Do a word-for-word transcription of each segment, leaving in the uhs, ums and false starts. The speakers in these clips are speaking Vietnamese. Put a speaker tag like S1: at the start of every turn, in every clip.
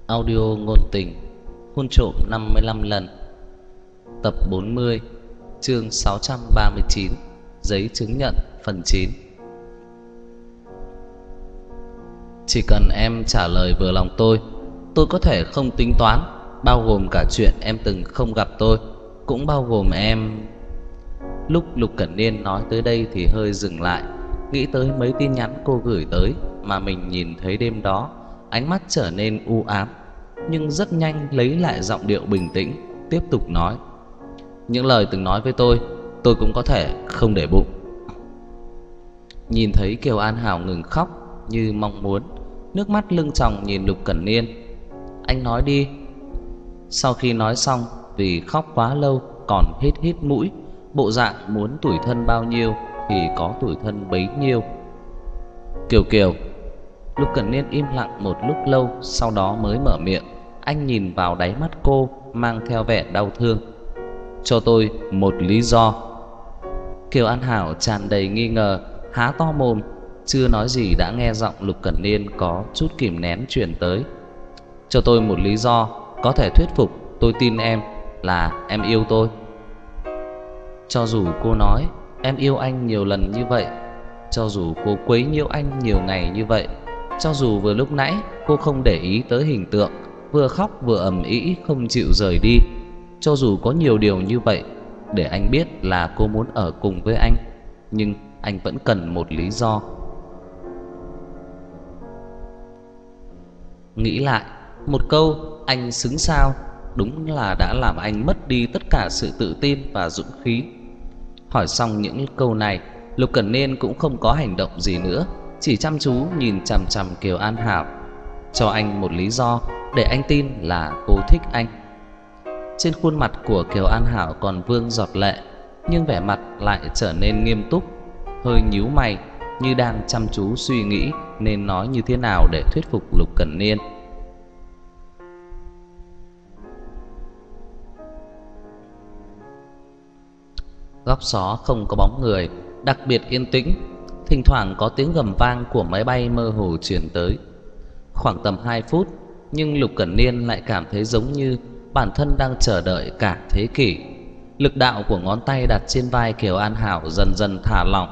S1: Audio ngôn tình hôn trộm năm mươi lăm lần. Tập bốn mươi, chương sáu trăm ba mươi chín, giấy chứng nhận phần chín. Chỉ cần em trả lời vừa lòng tôi, tôi có thể không tính toán, bao gồm cả chuyện em từng không gặp tôi, cũng bao gồm em. Lúc Lục Cẩn Niên nói tới đây thì hơi dừng lại, nghĩ tới mấy tin nhắn cô gửi tới mà mình nhìn thấy đêm đó. Ánh mắt trở nên u ám, nhưng rất nhanh lấy lại giọng điệu bình tĩnh, tiếp tục nói: những lời từng nói với tôi, tôi cũng có thể không để bụng. Nhìn thấy Kiều An Hảo ngừng khóc như mong muốn, nước mắt lưng tròng nhìn Lục Cẩn Niên. Anh nói đi. Sau khi nói xong, vì khóc quá lâu còn hít hít mũi, bộ dạng muốn tủi thân bao nhiêu thì có tủi thân bấy nhiêu. Kiều Kiều. Lục Cẩn Niên im lặng một lúc lâu, sau đó mới mở miệng. Anh nhìn vào đáy mắt cô, mang theo vẻ đau thương. Cho tôi một lý do. Kiều An Hảo tràn đầy nghi ngờ, há to mồm, chưa nói gì đã nghe giọng Lục Cẩn Niên có chút kìm nén truyền tới. Cho tôi một lý do có thể thuyết phục tôi tin em là em yêu tôi. Cho dù cô nói em yêu anh nhiều lần như vậy, cho dù cô quấy nhiễu anh nhiều ngày như vậy, cho dù vừa lúc nãy cô không để ý tới hình tượng, vừa khóc vừa ầm ĩ không chịu rời đi, cho dù có nhiều điều như vậy để anh biết là cô muốn ở cùng với anh, nhưng anh vẫn cần một lý do. Nghĩ lại, một câu anh xứng sao đúng là đã làm anh mất đi tất cả sự tự tin và dũng khí. Hỏi xong những câu này, Lục Cẩn Niên cũng không có hành động gì nữa, chỉ chăm chú nhìn chằm chằm Kiều An Hảo. Cho anh một lý do để anh tin là cô thích anh. Trên khuôn mặt của Kiều An Hảo còn vương giọt lệ, nhưng vẻ mặt lại trở nên nghiêm túc, hơi nhíu mày như đang chăm chú suy nghĩ nên nói như thế nào để thuyết phục Lục Cẩn Niên. Góc xó không có bóng người, đặc biệt yên tĩnh, thỉnh thoảng có tiếng gầm vang của máy bay mơ hồ truyền tới. Khoảng tầm hai phút, nhưng Lục Cẩn Niên lại cảm thấy giống như bản thân đang chờ đợi cả thế kỷ. Lực đạo của ngón tay đặt trên vai Kiều An Hảo dần dần thả lỏng.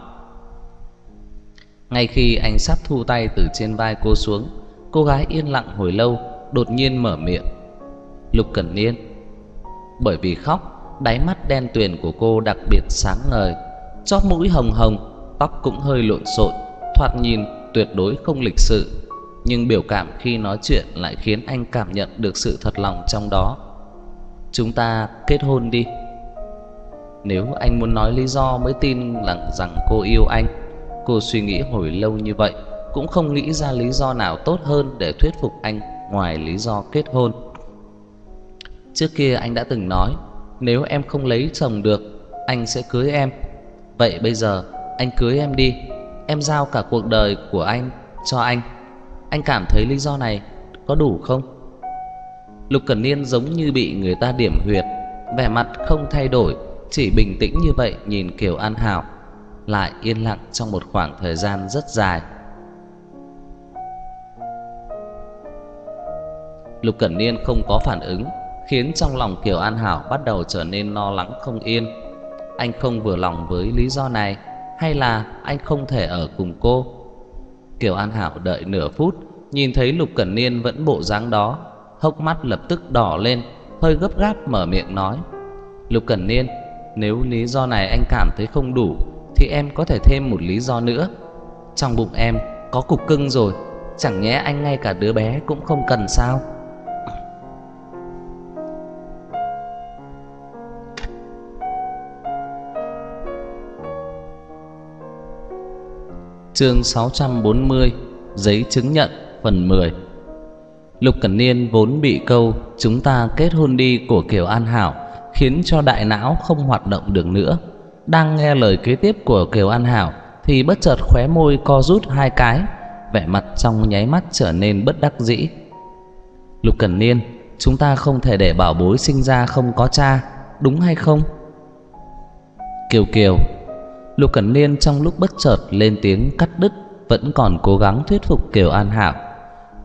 S1: Ngay khi anh sắp thu tay từ trên vai cô xuống, cô gái yên lặng hồi lâu đột nhiên mở miệng. Lục Cẩn Niên. Bởi vì khóc, đáy mắt đen tuyền của cô đặc biệt sáng ngời, chóp mũi hồng hồng, tóc cũng hơi lộn xộn, thoạt nhìn tuyệt đối không lịch sự, nhưng biểu cảm khi nói chuyện lại khiến anh cảm nhận được sự thật lòng trong đó. Chúng ta kết hôn đi. Nếu anh muốn nói lý do mới tin rằng, rằng cô yêu anh. Cô suy nghĩ hồi lâu như vậy, cũng không nghĩ ra lý do nào tốt hơn để thuyết phục anh ngoài lý do kết hôn. Trước kia anh đã từng nói, nếu em không lấy chồng được, anh sẽ cưới em. Vậy bây giờ anh cưới em đi, em giao cả cuộc đời của anh cho anh. Anh cảm thấy lý do này có đủ không? Lục Cẩn Niên giống như bị người ta điểm huyệt, vẻ mặt không thay đổi, chỉ bình tĩnh như vậy nhìn Kiều An Hảo, lại yên lặng trong một khoảng thời gian rất dài. Lục Cẩn Niên không có phản ứng, khiến trong lòng Kiều An Hảo bắt đầu trở nên lo lắng không yên. Anh không vừa lòng với lý do này, hay là anh không thể ở cùng cô? Kiều An Hảo đợi nửa phút, nhìn thấy Lục Cẩn Niên vẫn bộ dáng đó, hốc mắt lập tức đỏ lên, hơi gấp gáp mở miệng nói. Lục Cẩn Niên, nếu lý do này anh cảm thấy không đủ thì em có thể thêm một lý do nữa. Trong bụng em có cục cưng rồi, chẳng nhẽ anh ngay cả đứa bé cũng không cần sao? Chương sáu trăm bốn mươi, giấy chứng nhận phần mười. Lục Cẩn Niên vốn bị câu chúng ta kết hôn đi của Kiều An Hảo khiến cho đại não không hoạt động được nữa. Đang nghe lời kế tiếp của Kiều An Hảo thì bất chợt khóe môi co rút hai cái, vẻ mặt trong nháy mắt trở nên bất đắc dĩ. Lục Cẩn Niên, chúng ta không thể để bảo bối sinh ra không có cha, đúng hay không? Kiều Kiều. Lục Cẩn Niên trong lúc bất chợt lên tiếng cắt đứt, vẫn còn cố gắng thuyết phục Kiều An Hảo.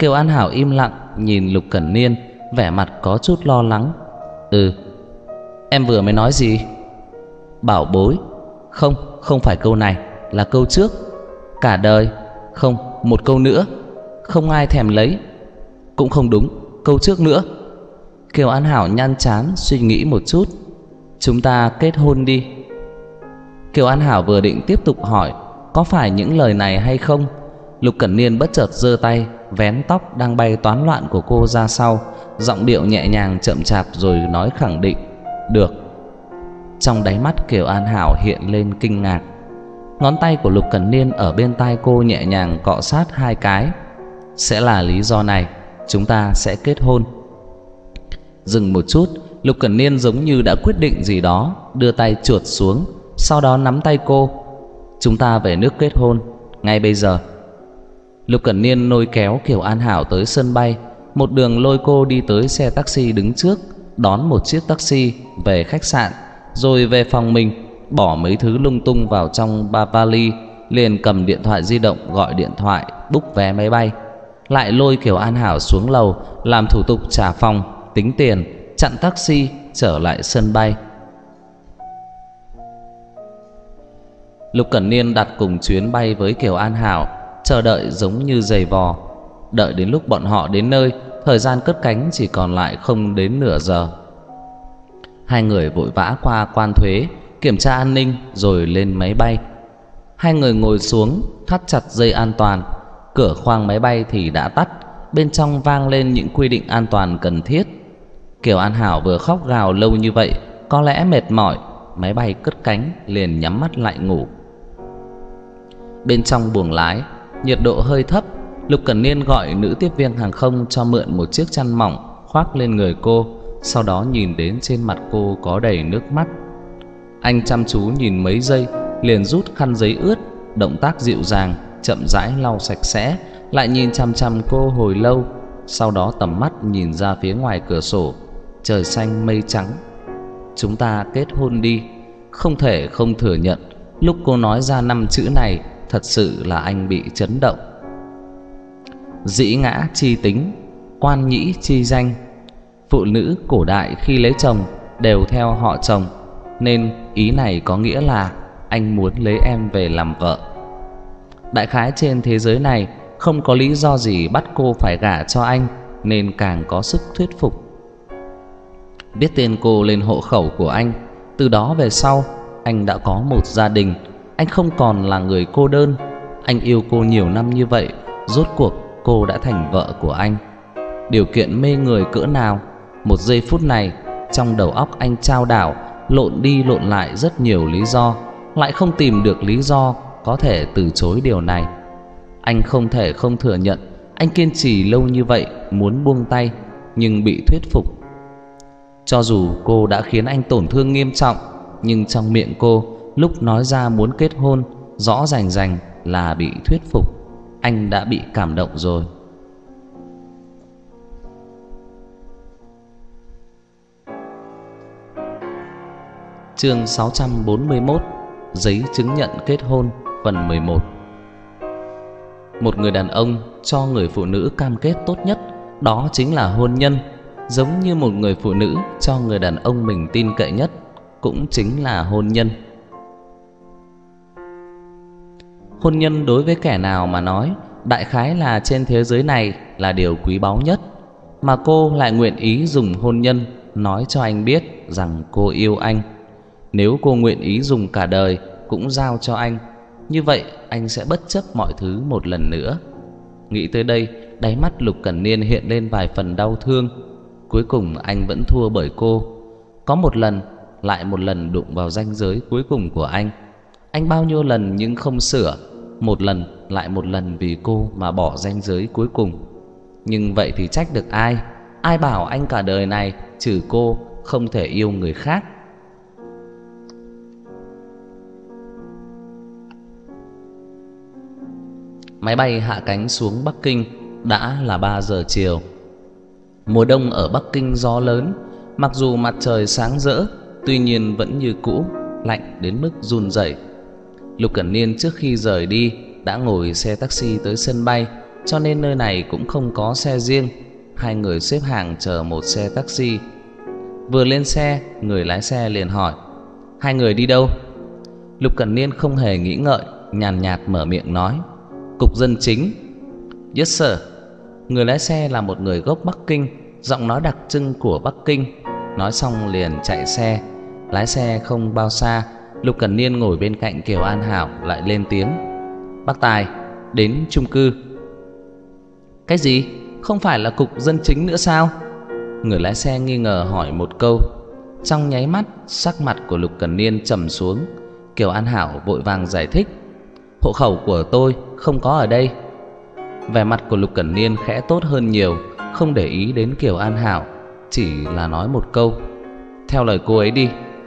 S1: Kiều An Hảo im lặng nhìn Lục Cẩn Niên, vẻ mặt có chút lo lắng. Ừ, em vừa mới nói gì? Bảo bối. Không, không phải câu này, là câu trước. Cả đời. Không, một câu nữa. Không ai thèm lấy. Cũng không đúng, câu trước nữa. Kiều An Hảo nhăn trán suy nghĩ một chút. Chúng ta kết hôn đi. Kiều An Hảo vừa định tiếp tục hỏi có phải những lời này hay không, Lục Cẩn Niên bất chợt giơ tay vén tóc đang bay toán loạn của cô ra sau, giọng điệu nhẹ nhàng chậm chạp rồi nói khẳng định. Được. Trong đáy mắt Kiều An Hảo hiện lên kinh ngạc. Ngón tay của Lục Cẩn Niên ở bên tai cô nhẹ nhàng cọ sát hai cái. Sẽ là lý do này, chúng ta sẽ kết hôn. Dừng một chút, Lục Cẩn Niên giống như đã quyết định gì đó, đưa tay chuột xuống, sau đó nắm tay cô. Chúng ta về nước kết hôn, ngay bây giờ. Lục Cẩn Niên lôi kéo Kiều An Hảo tới sân bay, một đường lôi cô đi tới xe taxi đứng trước, đón một chiếc taxi về khách sạn, rồi về phòng mình, bỏ mấy thứ lung tung vào trong ba vali, liền cầm điện thoại di động gọi điện thoại book vé máy bay, lại lôi Kiều An Hảo xuống lầu làm thủ tục trả phòng, tính tiền, chặn taxi trở lại sân bay. Lục Cẩn Niên đặt cùng chuyến bay với Kiều An Hảo, chờ đợi giống như giày vò. Đợi đến lúc bọn họ đến nơi, thời gian cất cánh chỉ còn lại không đến nửa giờ. Hai người vội vã qua quan thuế, kiểm tra an ninh rồi lên máy bay. Hai người ngồi xuống, thắt chặt dây an toàn. Cửa khoang máy bay thì đã tắt, bên trong vang lên những quy định an toàn cần thiết. Kiều An Hảo vừa khóc gào lâu như vậy, có lẽ mệt mỏi, máy bay cất cánh liền nhắm mắt lại ngủ. Bên trong buồng lái, nhiệt độ hơi thấp, Lục Cẩn Niên gọi nữ tiếp viên hàng không cho mượn một chiếc chăn mỏng khoác lên người cô, sau đó nhìn đến trên mặt cô có đầy nước mắt. Anh chăm chú nhìn mấy giây, liền rút khăn giấy ướt, động tác dịu dàng, chậm rãi lau sạch sẽ, lại nhìn chằm chằm cô hồi lâu, sau đó tầm mắt nhìn ra phía ngoài cửa sổ, trời xanh mây trắng. Chúng ta kết hôn đi. Không thể không thừa nhận, lúc cô nói ra năm chữ này, thật sự là anh bị chấn động. Dĩ ngã chi tính, quan nhĩ chi danh. Phụ nữ cổ đại khi lấy chồng đều theo họ chồng, nên ý này có nghĩa là anh muốn lấy em về làm vợ. Đại khái trên thế giới này không có lý do gì bắt cô phải gả cho anh, nên càng có sức thuyết phục. Viết tên cô lên hộ khẩu của anh, từ đó về sau anh đã có một gia đình. Anh không còn là người cô đơn. Anh yêu cô nhiều năm như vậy, rốt cuộc cô đã thành vợ của anh. Điều kiện mê người cỡ nào, một giây phút này trong đầu óc anh chao đảo, lộn đi lộn lại rất nhiều lý do, lại không tìm được lý do có thể từ chối điều này. Anh không thể không thừa nhận, anh kiên trì lâu như vậy muốn buông tay, nhưng bị thuyết phục. Cho dù cô đã khiến anh tổn thương nghiêm trọng, nhưng trong miệng cô lúc nói ra muốn kết hôn, rõ rành rành là bị thuyết phục. Anh đã bị cảm động rồi. Chương sáu trăm bốn mươi mốt. Giấy chứng nhận kết hôn phần mười một. Một người đàn ông cho người phụ nữ cam kết tốt nhất, đó chính là hôn nhân. Giống như một người phụ nữ cho người đàn ông mình tin cậy nhất, cũng chính là hôn nhân. Hôn nhân đối với kẻ nào mà nói, đại khái là trên thế giới này là điều quý báu nhất. Mà cô lại nguyện ý dùng hôn nhân nói cho anh biết rằng cô yêu anh. Nếu cô nguyện ý dùng cả đời cũng giao cho anh, như vậy anh sẽ bất chấp mọi thứ một lần nữa. Nghĩ tới đây, đáy mắt Lục Cẩn Niên hiện lên vài phần đau thương. Cuối cùng anh vẫn thua bởi cô. Có một lần, lại một lần đụng vào ranh giới cuối cùng của anh. Anh bao nhiêu lần nhưng không sửa, một lần lại một lần vì cô mà bỏ ranh giới cuối cùng. Nhưng vậy thì trách được ai? Ai bảo anh cả đời này trừ cô không thể yêu người khác? Máy bay hạ cánh xuống Bắc Kinh, đã là ba giờ chiều. Mùa đông ở Bắc Kinh gió lớn, mặc dù mặt trời sáng rỡ, tuy nhiên vẫn như cũ, lạnh đến mức run rẩy. Lục Cẩn Niên trước khi rời đi đã ngồi xe taxi tới sân bay, cho nên nơi này cũng không có xe riêng. Hai người xếp hàng chờ một xe taxi. Vừa lên xe, người lái xe liền hỏi: hai người đi đâu? Lục Cẩn Niên không hề nghĩ ngợi, nhàn nhạt mở miệng nói: cục dân chính. Yes sir. Người lái xe là một người gốc Bắc Kinh, giọng nói đặc trưng của Bắc Kinh. Nói xong liền chạy xe. Lái xe không bao xa, Lục Cẩn Niên ngồi bên cạnh Kiều An Hảo lại lên tiếng: bác Tài, đến chung cư. Cái gì? Không phải là cục dân chính nữa sao? Người lái xe nghi ngờ hỏi một câu. Trong nháy mắt, sắc mặt của Lục Cẩn Niên trầm xuống. Kiều An Hảo vội vàng giải thích: hộ khẩu của tôi không có ở đây. Vẻ mặt của Lục Cẩn Niên khẽ tốt hơn nhiều, không để ý đến Kiều An Hảo, chỉ là nói một câu: theo lời cô ấy đi.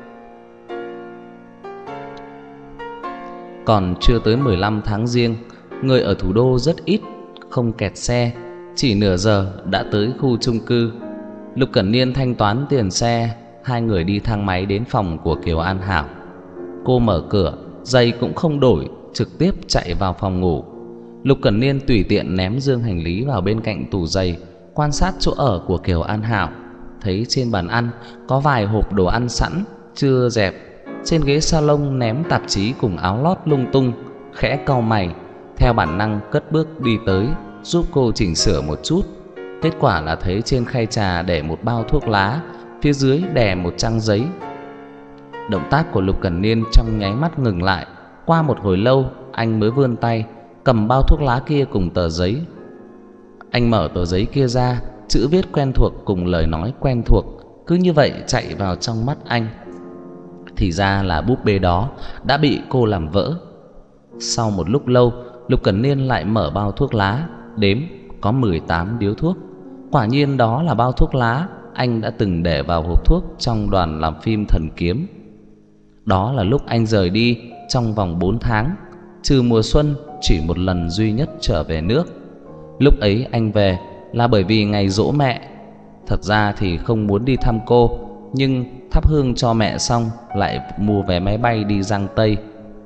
S1: Còn chưa tới mười lăm tháng Giêng, người ở thủ đô rất ít, không kẹt xe. Chỉ nửa giờ đã tới khu chung cư. Lục Cẩn Niên thanh toán tiền xe. Hai người đi thang máy đến phòng của Kiều An Hảo. Cô mở cửa, giày cũng không đổi, trực tiếp chạy vào phòng ngủ. Lục Cẩn Niên tùy tiện ném dương hành lý vào bên cạnh tủ giày, quan sát chỗ ở của Kiều An Hảo. Thấy trên bàn ăn có vài hộp đồ ăn sẵn chưa dẹp. Trên ghế salon ném tạp chí cùng áo lót lung tung, khẽ cau mày, theo bản năng cất bước đi tới giúp cô chỉnh sửa một chút. Kết quả là thấy trên khay trà để một bao thuốc lá, phía dưới đè một trang giấy. Động tác của Lục Cẩn Niên trong nháy mắt ngừng lại. Qua một hồi lâu, anh mới vươn tay cầm bao thuốc lá kia cùng tờ giấy. Anh mở tờ giấy kia ra, chữ viết quen thuộc cùng lời nói quen thuộc cứ như vậy chạy vào trong mắt anh. Thì ra là búp bê đó đã bị cô làm vỡ. Sau một lúc lâu, Lục Cẩn Niên lại mở bao thuốc lá, đếm có mười tám điếu thuốc. Quả nhiên đó là bao thuốc lá anh đã từng để vào hộp thuốc trong đoàn làm phim Thần Kiếm. Đó là lúc anh rời đi trong vòng bốn tháng, trừ mùa xuân chỉ một lần duy nhất trở về nước. Lúc ấy anh về là bởi vì ngày giỗ mẹ. Thật ra thì không muốn đi thăm cô, nhưng thắp hương cho mẹ xong lại mua vé máy bay đi Giang Tây.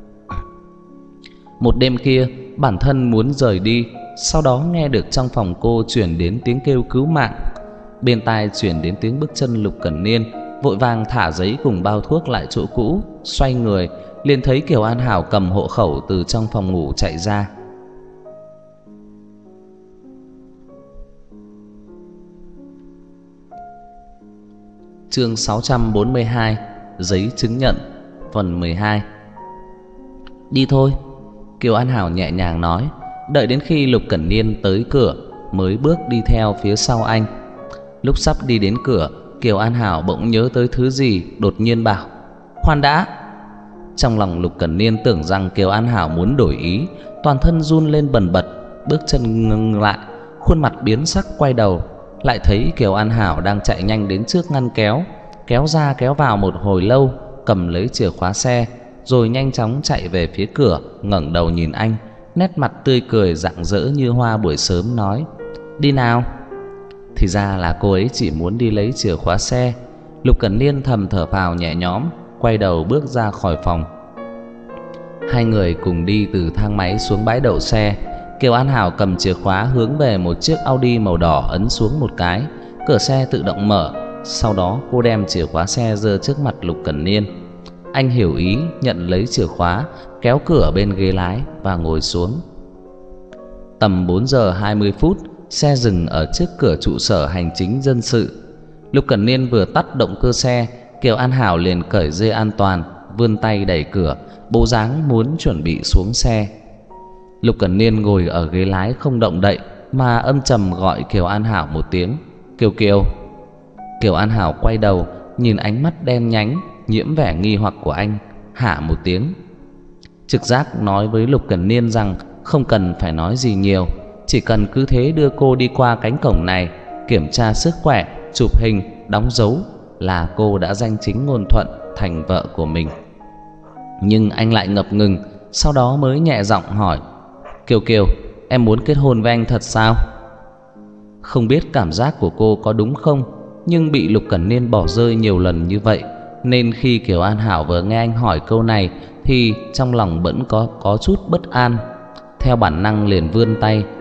S1: Một đêm kia, bản thân muốn rời đi, sau đó nghe được trong phòng cô truyền đến tiếng kêu cứu mạng. Bên tai truyền đến tiếng bước chân Lục Cẩn Niên, vội vàng thả giấy cùng bao thuốc lại chỗ cũ, xoay người liền thấy Kiều An Hảo cầm hộ khẩu từ trong phòng ngủ chạy ra. Chương sáu trăm bốn mươi hai, giấy chứng nhận, phần mười hai. Đi thôi, Kiều An Hảo nhẹ nhàng nói. Đợi đến khi Lục Cẩn Niên tới cửa mới bước đi theo phía sau anh. Lúc sắp đi đến cửa, Kiều An Hảo bỗng nhớ tới thứ gì, đột nhiên bảo: khoan đã. Trong lòng Lục Cẩn Niên tưởng rằng Kiều An Hảo muốn đổi ý, toàn thân run lên bần bật, bước chân ngừng lại, khuôn mặt biến sắc quay đầu, lại thấy Kiều An Hảo đang chạy nhanh đến trước ngăn kéo, kéo ra kéo vào một hồi lâu, cầm lấy chìa khóa xe, rồi nhanh chóng chạy về phía cửa, ngẩng đầu nhìn anh, nét mặt tươi cười rạng rỡ như hoa buổi sớm, nói: đi nào. Thì ra là cô ấy chỉ muốn đi lấy chìa khóa xe. Lục Cẩn Niên thầm thở phào nhẹ nhõm, quay đầu bước ra khỏi phòng. Hai người cùng đi từ thang máy xuống bãi đậu xe. Kiều An Hảo cầm chìa khóa hướng về một chiếc Audi màu đỏ, ấn xuống một cái, cửa xe tự động mở. Sau đó cô đem chìa khóa xe giơ trước mặt Lục Cẩn Niên. Anh hiểu ý, nhận lấy chìa khóa, kéo cửa bên ghế lái và ngồi xuống. Tầm bốn giờ hai mươi phút, xe dừng ở trước cửa trụ sở hành chính dân sự. Lục Cẩn Niên vừa tắt động cơ xe, Kiều An Hảo liền cởi dây an toàn, vươn tay đẩy cửa, bộ dáng muốn chuẩn bị xuống xe. Lục Cẩn Niên ngồi ở ghế lái không động đậy, mà âm trầm gọi Kiều An Hảo một tiếng: Kiều Kiều. Kiều An Hảo quay đầu, nhìn ánh mắt đen nhánh nhiễm vẻ nghi hoặc của anh, hả một tiếng. Trực giác nói với Lục Cẩn Niên rằng không cần phải nói gì nhiều, chỉ cần cứ thế đưa cô đi qua cánh cổng này, kiểm tra sức khỏe, chụp hình, đóng dấu là cô đã danh chính ngôn thuận thành vợ của mình. Nhưng anh lại ngập ngừng, sau đó mới nhẹ giọng hỏi: Kiều Kiều, em muốn kết hôn với anh thật sao? Không biết cảm giác của cô có đúng không, nhưng bị Lục Cẩn Niên bỏ rơi nhiều lần như vậy, nên khi Kiều An Hảo vừa nghe anh hỏi câu này thì trong lòng vẫn có có chút bất an. Theo bản năng liền vươn tay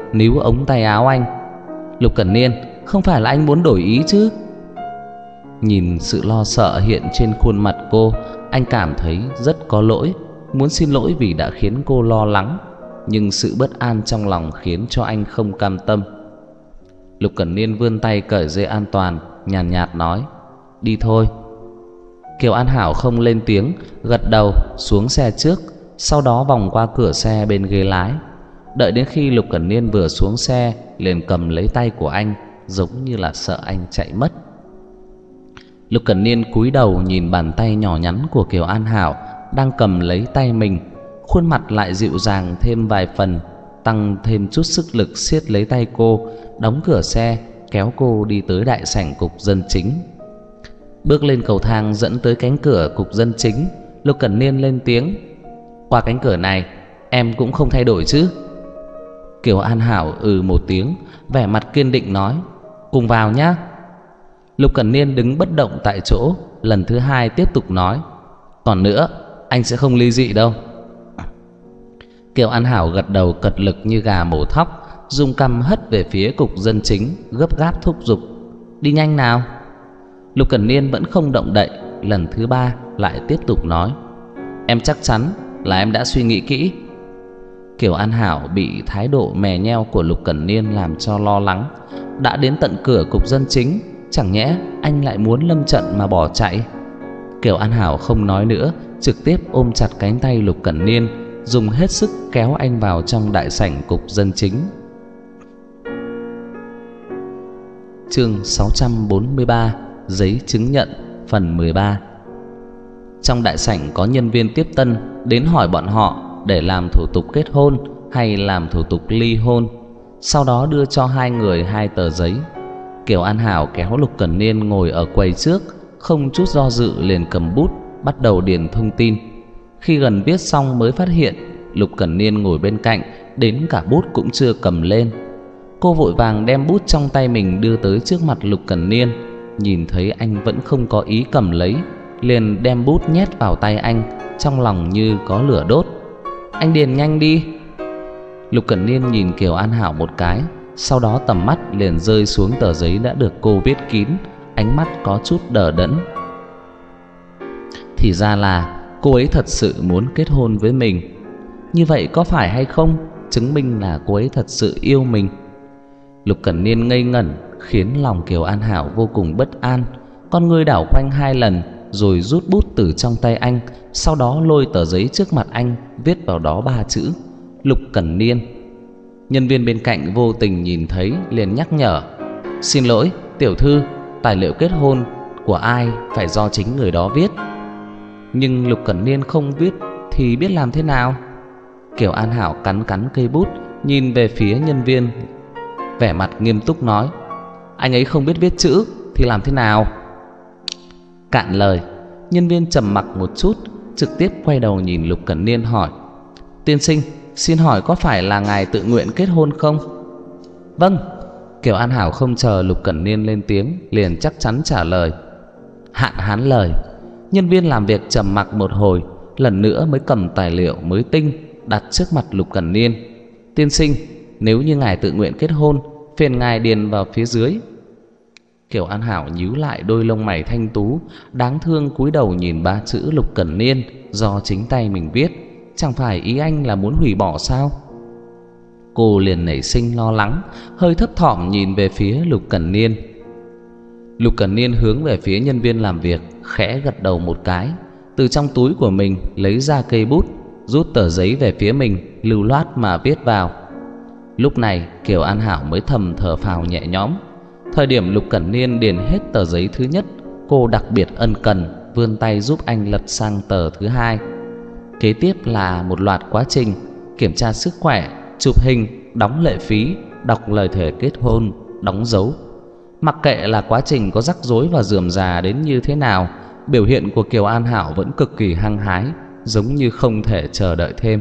S1: níu ống tay áo anh. Lục Cẩn Niên, không phải là anh muốn đổi ý chứ? Nhìn sự lo sợ hiện trên khuôn mặt cô, anh cảm thấy rất có lỗi, muốn xin lỗi vì đã khiến cô lo lắng, nhưng sự bất an trong lòng khiến cho anh không cam tâm. Lục Cẩn Niên vươn tay cởi dây an toàn, nhàn nhạt, nhạt nói: đi thôi. Kiều An Hảo không lên tiếng, gật đầu xuống xe trước, sau đó vòng qua cửa xe bên ghế lái. Đợi đến khi Lục Cẩn Niên vừa xuống xe, liền cầm lấy tay của anh, giống như là sợ anh chạy mất. Lục Cẩn Niên cúi đầu nhìn bàn tay nhỏ nhắn của Kiều An Hảo đang cầm lấy tay mình, khuôn mặt lại dịu dàng thêm vài phần, tăng thêm chút sức lực siết lấy tay cô, đóng cửa xe, kéo cô đi tới đại sảnh cục dân chính. Bước lên cầu thang dẫn tới cánh cửa cục dân chính, Lục Cẩn Niên lên tiếng: qua cánh cửa này em cũng không thay đổi chứ? Kiều An Hảo ừ một tiếng, vẻ mặt kiên định nói: cùng vào nhá. Lục Cẩn Niên đứng bất động tại chỗ, lần thứ hai tiếp tục nói: còn nữa, anh sẽ không ly dị đâu. Kiều An Hảo gật đầu cật lực như gà mổ thóc, dùng cằm hất về phía cục dân chính, gấp gáp thúc giục: đi nhanh nào. Lục Cẩn Niên vẫn không động đậy, lần thứ ba lại tiếp tục nói: em chắc chắn là em đã suy nghĩ kỹ. Kiều An Hảo bị thái độ mè nheo của Lục Cẩn Niên làm cho lo lắng. Đã đến tận cửa cục dân chính, chẳng nhẽ anh lại muốn lâm trận mà bỏ chạy? Kiều An Hảo không nói nữa, trực tiếp ôm chặt cánh tay Lục Cẩn Niên, dùng hết sức kéo anh vào trong đại sảnh cục dân chính. Chương sáu trăm bốn mươi ba: giấy chứng nhận, phần mười ba. Trong đại sảnh có nhân viên tiếp tân đến hỏi bọn họ để làm thủ tục kết hôn hay làm thủ tục ly hôn, sau đó đưa cho hai người hai tờ giấy. Kiều An Hảo kéo Lục Cẩn Niên ngồi ở quầy trước, không chút do dự liền cầm bút bắt đầu điền thông tin. Khi gần viết xong mới phát hiện Lục Cẩn Niên ngồi bên cạnh đến cả bút cũng chưa cầm lên. Cô vội vàng đem bút trong tay mình đưa tới trước mặt Lục Cẩn Niên, nhìn thấy anh vẫn không có ý cầm lấy, liền đem bút nhét vào tay anh, trong lòng như có lửa đốt. Anh điền nhanh đi. Lục Cẩn Niên nhìn Kiều An Hảo một cái, sau đó tầm mắt liền rơi xuống tờ giấy đã được cô viết kín, ánh mắt có chút đờ đẫn. Thì ra là cô ấy thật sự muốn kết hôn với mình. Như vậy có phải hay không chứng minh là cô ấy thật sự yêu mình? Lục Cẩn Niên ngây ngẩn, khiến lòng Kiều An Hảo vô cùng bất an. Con ngươi đảo quanh hai lần, rồi rút bút từ trong tay anh, sau đó lôi tờ giấy trước mặt anh, viết vào đó ba chữ: Lục Cẩn Niên. Nhân viên bên cạnh vô tình nhìn thấy liền nhắc nhở: xin lỗi tiểu thư, tài liệu kết hôn của ai phải do chính người đó viết. Nhưng Lục Cẩn Niên không viết thì biết làm thế nào? Kiều An Hảo cắn cắn cây bút, nhìn về phía nhân viên, vẻ mặt nghiêm túc nói: anh ấy không biết viết chữ thì làm thế nào? Cạn lời, nhân viên trầm mặc một chút, trực tiếp quay đầu nhìn Lục Cẩn Niên hỏi: tiên sinh, xin hỏi có phải là ngài tự nguyện kết hôn không? Vâng. Kiều An Hảo không chờ Lục Cẩn Niên lên tiếng, liền chắc chắn trả lời. Hạn hán lời. Nhân viên làm việc trầm mặc một hồi, lần nữa mới cầm tài liệu mới tinh đặt trước mặt Lục Cẩn Niên. Tiên sinh, nếu như ngài tự nguyện kết hôn, phiền ngài điền vào phía dưới. Kiều An Hảo nhíu lại đôi lông mày thanh tú, đáng thương cúi đầu nhìn ba chữ Lục Cẩn Niên do chính tay mình viết. Chẳng phải ý anh là muốn hủy bỏ sao? Cô liền nảy sinh lo lắng, hơi thấp thỏm nhìn về phía Lục Cẩn Niên. Lục Cẩn Niên hướng về phía nhân viên làm việc, khẽ gật đầu một cái, từ trong túi của mình lấy ra cây bút, rút tờ giấy về phía mình, lưu loát mà viết vào. Lúc này Kiều An Hảo mới thầm thở phào nhẹ nhõm. Thời điểm Lục Cẩn Niên điền hết tờ giấy thứ nhất, cô đặc biệt ân cần vươn tay giúp anh lật sang tờ thứ hai. Kế tiếp là một loạt quá trình: kiểm tra sức khỏe, chụp hình, đóng lệ phí, đọc lời thề kết hôn, đóng dấu. Mặc kệ là quá trình có rắc rối và rườm rà đến như thế nào, biểu hiện của Kiều An Hảo vẫn cực kỳ hăng hái, giống như không thể chờ đợi thêm.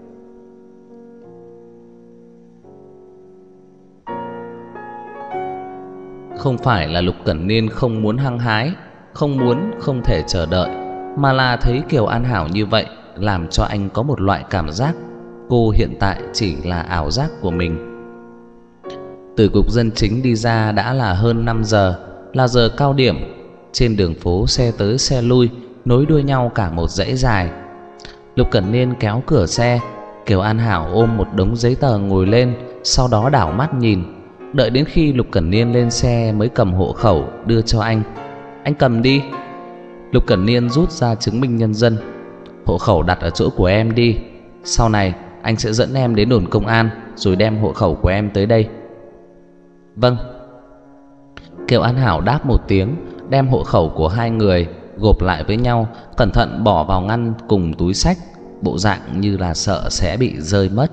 S1: Không phải là Lục Cẩn Niên không muốn hăng hái, không muốn không thể chờ đợi, mà là thấy Kiều An Hảo như vậy làm cho anh có một loại cảm giác cô hiện tại chỉ là ảo giác của mình. Từ cục dân chính đi ra đã là hơn năm giờ, là giờ cao điểm. Trên đường phố xe tới xe lui, nối đuôi nhau cả một dãy dài. Lục Cẩn Niên kéo cửa xe, Kiều An Hảo ôm một đống giấy tờ ngồi lên, sau đó đảo mắt nhìn. Đợi đến khi Lục Cẩn Niên lên xe mới cầm hộ khẩu đưa cho anh. Anh cầm đi. Lục Cẩn Niên rút ra chứng minh nhân dân. Hộ khẩu đặt ở chỗ của em đi. Sau này anh sẽ dẫn em đến đồn công an rồi đem hộ khẩu của em tới đây. Vâng. Kiều An Hảo đáp một tiếng, đem hộ khẩu của hai người gộp lại với nhau, cẩn thận bỏ vào ngăn cùng túi xách, bộ dạng như là sợ sẽ bị rơi mất.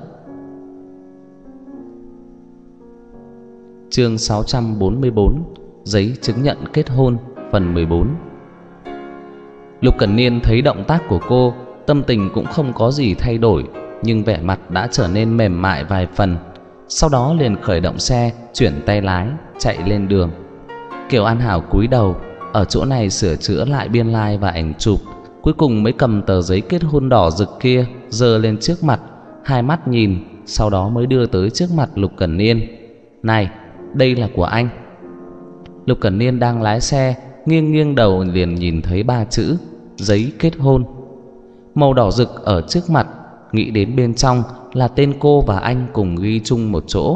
S1: Chương sáu trăm bốn mươi bốn. Giấy chứng nhận kết hôn phần mười bốn. Lục Cẩn Niên thấy động tác của cô, tâm tình cũng không có gì thay đổi, nhưng vẻ mặt đã trở nên mềm mại vài phần. Sau đó liền khởi động xe, chuyển tay lái, chạy lên đường. Kiều An Hảo cúi đầu, ở chỗ này sửa chữa lại biên lai like và ảnh chụp, cuối cùng mới cầm tờ giấy kết hôn đỏ rực kia giơ lên trước mặt, hai mắt nhìn, sau đó mới đưa tới trước mặt Lục Cẩn Niên. Này, đây là của anh. Lục Cẩn Niên đang lái xe, nghiêng nghiêng đầu liền nhìn thấy ba chữ giấy kết hôn màu đỏ rực ở trước mặt, nghĩ đến bên trong là tên cô và anh cùng ghi chung một chỗ.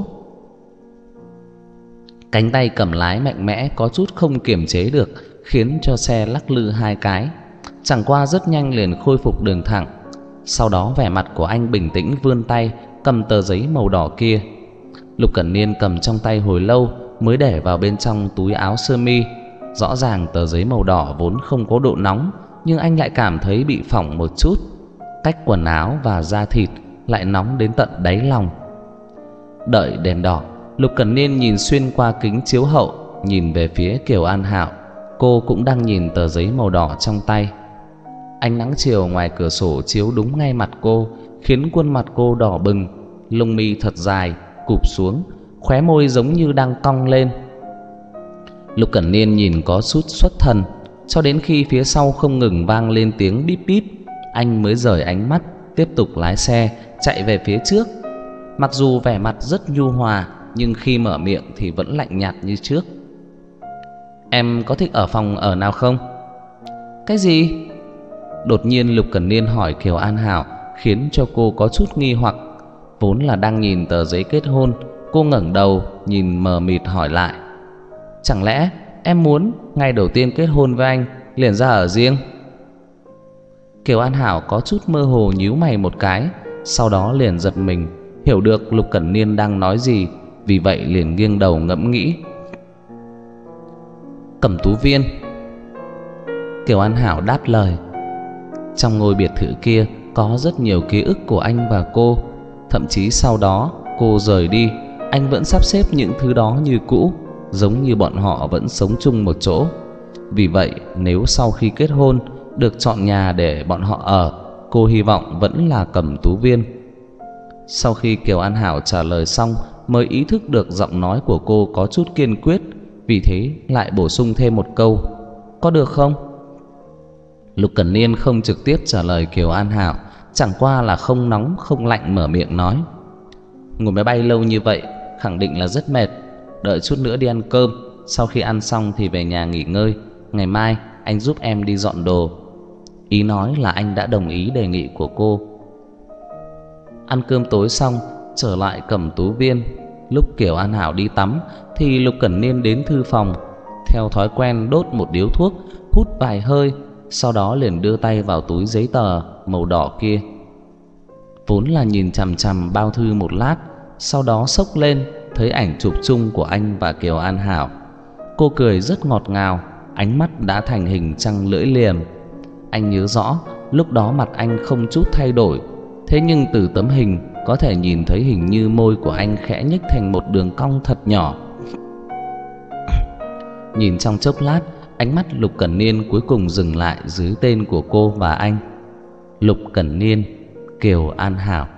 S1: Cánh tay cầm lái mạnh mẽ có chút không kiềm chế được, khiến cho xe lắc lư hai cái. Chẳng qua rất nhanh liền khôi phục đường thẳng. Sau đó vẻ mặt của anh bình tĩnh vươn tay cầm tờ giấy màu đỏ kia. Lục Cẩn Niên cầm trong tay hồi lâu mới để vào bên trong túi áo sơ mi. Rõ ràng tờ giấy màu đỏ vốn không có độ nóng, nhưng anh lại cảm thấy bị phỏng một chút. Cách quần áo và da thịt lại nóng đến tận đáy lòng. Đợi đèn đỏ, Lục Cẩn Niên nhìn xuyên qua kính chiếu hậu, nhìn về phía Kiều An Hảo. Cô cũng đang nhìn tờ giấy màu đỏ trong tay. Ánh nắng chiều ngoài cửa sổ chiếu đúng ngay mặt cô, khiến khuôn mặt cô đỏ bừng, lông mi thật dài cụp xuống, khóe môi giống như đang cong lên. Lục Cẩn Niên nhìn có chút xuất thần, cho đến khi phía sau không ngừng vang lên tiếng bíp bíp, anh mới rời ánh mắt, tiếp tục lái xe chạy về phía trước. Mặc dù vẻ mặt rất nhu hòa, nhưng khi mở miệng thì vẫn lạnh nhạt như trước. Em có thích ở phòng ở nào không? Cái gì? Đột nhiên Lục Cẩn Niên hỏi Kiều An Hảo, khiến cho cô có chút nghi hoặc. Vốn là đang nhìn tờ giấy kết hôn, cô ngẩng đầu nhìn mờ mịt hỏi lại. Chẳng lẽ em muốn ngày đầu tiên kết hôn với anh liền ra ở riêng? Kiều An Hảo có chút mơ hồ nhíu mày một cái, sau đó liền giật mình, hiểu được Lục Cẩn Niên đang nói gì, vì vậy liền nghiêng đầu ngẫm nghĩ. Cẩm Tú Viên. Kiều An Hảo đáp lời. Trong ngôi biệt thự kia có rất nhiều ký ức của anh và cô. Thậm chí sau đó cô rời đi, anh vẫn sắp xếp những thứ đó như cũ, giống như bọn họ vẫn sống chung một chỗ. Vì vậy nếu sau khi kết hôn được chọn nhà để bọn họ ở, cô hy vọng vẫn là Cẩm Tú Viên. Sau khi Kiều An Hảo trả lời xong, mới ý thức được giọng nói của cô có chút kiên quyết, vì thế lại bổ sung thêm một câu. Có được không? Lục Cẩn Niên không trực tiếp trả lời Kiều An Hảo, chẳng qua là không nóng không lạnh mở miệng nói. Ngồi máy bay lâu như vậy khẳng định là rất mệt, đợi chút nữa đi ăn cơm, sau khi ăn xong thì về nhà nghỉ ngơi, ngày mai anh giúp em đi dọn đồ. Ý nói là anh đã đồng ý đề nghị của cô. Ăn cơm tối xong, trở lại Cẩm Tú Viên. Lúc Kiều An Hảo đi tắm thì Lục Cẩn Niên đến thư phòng, theo thói quen đốt một điếu thuốc, hút vài hơi, sau đó liền đưa tay vào túi giấy tờ màu đỏ kia. Vốn là nhìn chằm chằm bao thư một lát, sau đó xốc lên thấy ảnh chụp chung của anh và Kiều An Hảo. Cô cười rất ngọt ngào, ánh mắt đã thành hình trăng lưỡi liềm. Anh nhớ rõ lúc đó mặt anh không chút thay đổi, thế nhưng từ tấm hình có thể nhìn thấy hình như môi của anh khẽ nhếch thành một đường cong thật nhỏ. Nhìn trong chốc lát, ánh mắt Lục Cẩn Niên cuối cùng dừng lại dưới tên của cô và anh. Lục Cẩn Niên, Kiều An Hảo.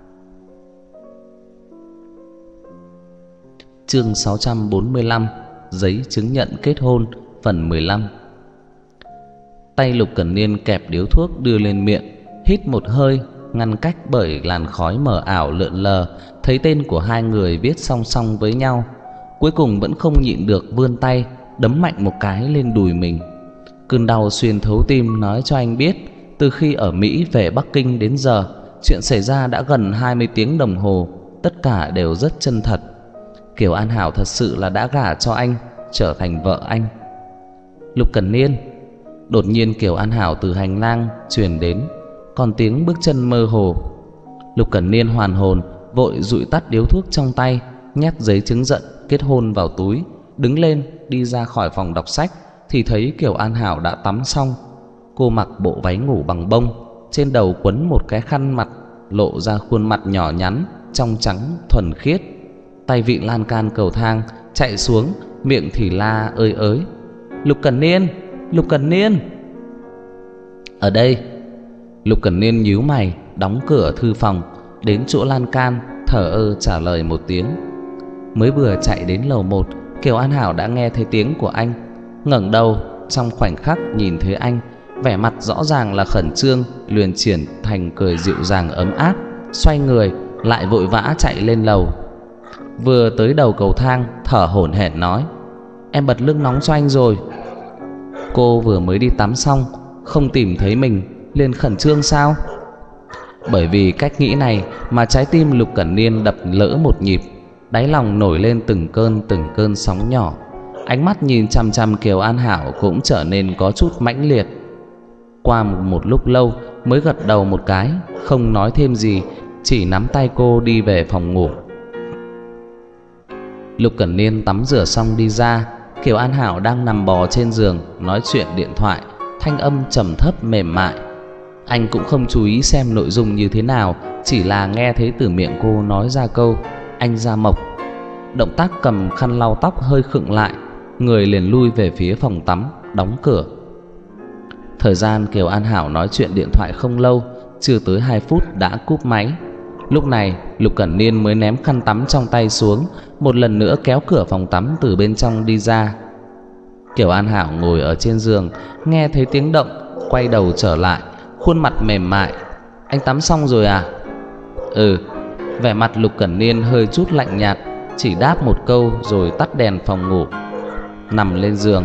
S1: Chương sáu trăm bốn mươi lăm. Giấy chứng nhận kết hôn phần mười lăm. Tay Lục Cẩn Niên kẹp điếu thuốc đưa lên miệng, hít một hơi, ngăn cách bởi làn khói mờ ảo lượn lờ, thấy tên của hai người viết song song với nhau. cuối cùng vẫn không nhịn được vươn tay đấm mạnh một cái lên đùi mình. Cơn đau xuyên thấu tim nói cho anh biết, từ khi ở Mỹ về Bắc Kinh đến giờ, chuyện xảy ra đã gần hai mươi tiếng đồng hồ, tất cả đều rất chân thật. Kiều An Hảo thật sự là đã gả cho anh, trở thành vợ anh. Lục Cẩn Niên. Đột nhiên Kiều An Hảo từ hành lang truyền đến, còn tiếng bước chân mơ hồ. Lục Cẩn Niên hoàn hồn, vội dụi tắt điếu thuốc trong tay, nhét giấy chứng nhận kết hôn vào túi, đứng lên đi ra khỏi phòng đọc sách thì thấy Kiều An Hảo đã tắm xong. Cô mặc bộ váy ngủ bằng bông, trên đầu quấn một cái khăn mặt, lộ ra khuôn mặt nhỏ nhắn trong trắng thuần khiết. Tay vịn lan can cầu thang chạy xuống, miệng thì la ơi ới: "Lục Cẩn Niên, Lục Cẩn Niên." "Ở đây." Lục Cẩn Niên nhíu mày, đóng cửa thư phòng, đến chỗ lan can, thở ơ trả lời một tiếng. Mới vừa chạy đến lầu một, Kiều An Hảo đã nghe thấy tiếng của anh. Ngẩng đầu, trong khoảnh khắc nhìn thấy anh, vẻ mặt rõ ràng là khẩn trương, luyện chuyển thành cười dịu dàng ấm áp, xoay người lại vội vã chạy lên lầu. Vừa tới đầu cầu thang, thở hổn hển nói: "Em bật nước nóng cho anh rồi." Cô vừa mới đi tắm xong, không tìm thấy mình, liền khẩn trương sao? Bởi vì cách nghĩ này mà trái tim Lục Cẩn Niên đập lỡ một nhịp, đáy lòng nổi lên từng cơn từng cơn sóng nhỏ. Ánh mắt nhìn chằm chằm Kiều An Hảo cũng trở nên có chút mãnh liệt. Qua một, một lúc lâu mới gật đầu một cái, không nói thêm gì, chỉ nắm tay cô đi về phòng ngủ. Lục Cẩn Niên tắm rửa xong đi ra, Kiều An Hảo đang nằm bò trên giường nói chuyện điện thoại, thanh âm trầm thấp mềm mại. Anh cũng không chú ý xem nội dung như thế nào, chỉ là nghe thấy từ miệng cô nói ra câu "anh Gia Mộc". Động tác cầm khăn lau tóc hơi khựng lại, người liền lui về phía phòng tắm, đóng cửa. Thời gian Kiều An Hảo nói chuyện điện thoại không lâu, chưa tới hai phút đã cúp máy. Lúc này Lục Cẩn Niên mới ném khăn tắm trong tay xuống, một lần nữa kéo cửa phòng tắm từ bên trong đi ra. Kiều An Hảo ngồi ở trên giường, nghe thấy tiếng động, quay đầu trở lại, khuôn mặt mềm mại: "Anh tắm xong rồi à?" "Ừ." Vẻ mặt Lục Cẩn Niên hơi chút lạnh nhạt, chỉ đáp một câu rồi tắt đèn phòng ngủ, nằm lên giường.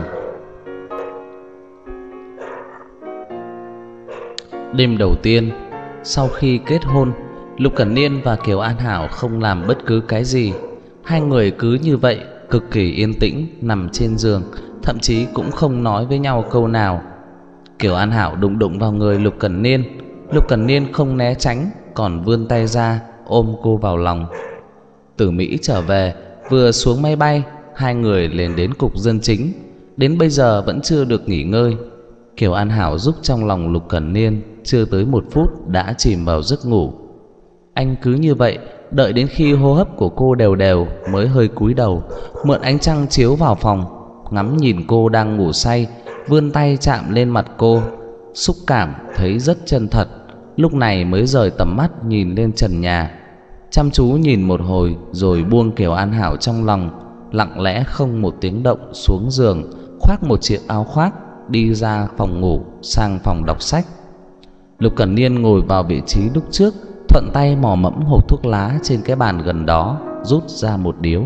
S1: Đêm đầu tiên sau khi kết hôn, Lục Cẩn Niên và Kiều An Hảo không làm bất cứ cái gì. Hai người cứ như vậy cực kỳ yên tĩnh nằm trên giường, thậm chí cũng không nói với nhau câu nào. Kiều An Hảo đụng đụng vào người Lục Cẩn Niên, Lục Cẩn Niên không né tránh, còn vươn tay ra ôm cô vào lòng. Từ Mỹ trở về, vừa xuống máy bay, hai người liền đến cục dân chính, đến bây giờ vẫn chưa được nghỉ ngơi. Kiều An Hảo giúp trong lòng Lục Cẩn Niên, chưa tới một phút đã chìm vào giấc ngủ. Anh cứ như vậy đợi đến khi hô hấp của cô đều đều mới hơi cúi đầu, mượn ánh trăng chiếu vào phòng, ngắm nhìn cô đang ngủ say, vươn tay chạm lên mặt cô, xúc cảm thấy rất chân thật. Lúc này mới rời tầm mắt nhìn lên trần nhà, chăm chú nhìn một hồi rồi buông Kiều An Hảo trong lòng, lặng lẽ không một tiếng động xuống giường, khoác một chiếc áo khoác, đi ra phòng ngủ sang phòng đọc sách. Lục Cẩn Niên ngồi vào vị trí lúc trước, thuận tay mò mẫm hộp thuốc lá trên cái bàn gần đó, rút ra một điếu.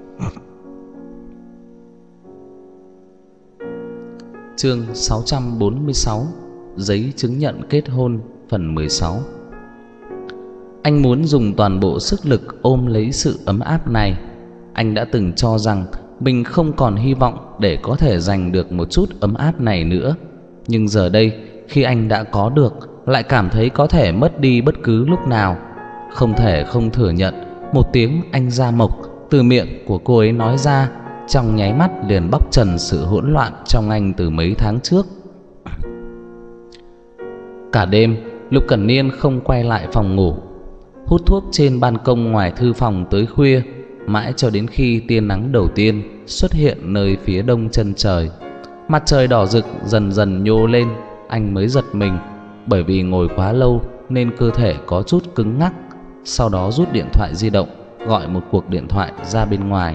S1: Chương sáu trăm bốn mươi sáu: Giấy chứng nhận kết hôn, phần mười sáu. Anh muốn dùng toàn bộ sức lực ôm lấy sự ấm áp này. Anh đã từng cho rằng mình không còn hy vọng để có thể giành được một chút ấm áp này nữa. Nhưng giờ đây, khi anh đã có được, lại cảm thấy có thể mất đi bất cứ lúc nào. Không thể không thừa nhận, một tiếng "anh Gia Mộc" từ miệng của cô ấy nói ra, trong nháy mắt liền bóc trần sự hỗn loạn trong anh từ mấy tháng trước. Cả đêm, Lục Cẩn Niên không quay lại phòng ngủ, hút thuốc trên ban công ngoài thư phòng tới khuya, mãi cho đến khi tia nắng đầu tiên xuất hiện nơi phía đông chân trời. Mặt trời đỏ rực dần dần nhô lên, anh mới giật mình, bởi vì ngồi quá lâu nên cơ thể có chút cứng ngắc. Sau đó rút điện thoại di động, gọi một cuộc điện thoại ra bên ngoài.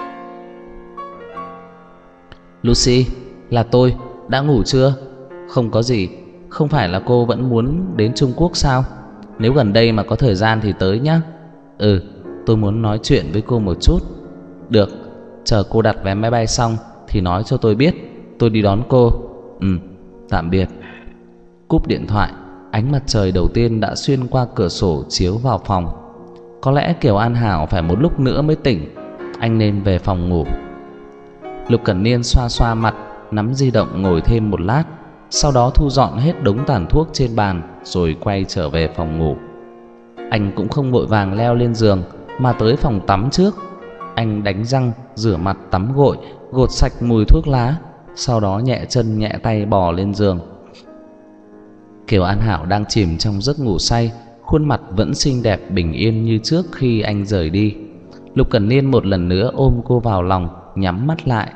S1: "Lucy, là tôi, đã ngủ chưa?" "Không có gì, không phải là cô vẫn muốn đến Trung Quốc sao? Nếu gần đây mà có thời gian thì tới nhé." "Ừ, tôi muốn nói chuyện với cô một chút." "Được, chờ cô đặt vé máy bay xong thì nói cho tôi biết, tôi đi đón cô. Ừ, tạm biệt. Cúp điện thoại, ánh mặt trời đầu tiên đã xuyên qua cửa sổ chiếu vào phòng. Có lẽ Kiều An Hảo phải một lúc nữa mới tỉnh, anh nên về phòng ngủ. Lục Cẩn Niên xoa xoa mặt, nắm di động ngồi thêm một lát, sau đó thu dọn hết đống tàn thuốc trên bàn rồi quay trở về phòng ngủ. Anh cũng không vội vàng leo lên giường mà tới phòng tắm trước. Anh đánh răng, rửa mặt, tắm gội, gột sạch mùi thuốc lá, sau đó nhẹ chân nhẹ tay bò lên giường. Kiều An Hảo đang chìm trong giấc ngủ say, khuôn mặt vẫn xinh đẹp bình yên như trước khi anh rời đi. Lục Cẩn Niên một lần nữa ôm cô vào lòng, nhắm mắt lại.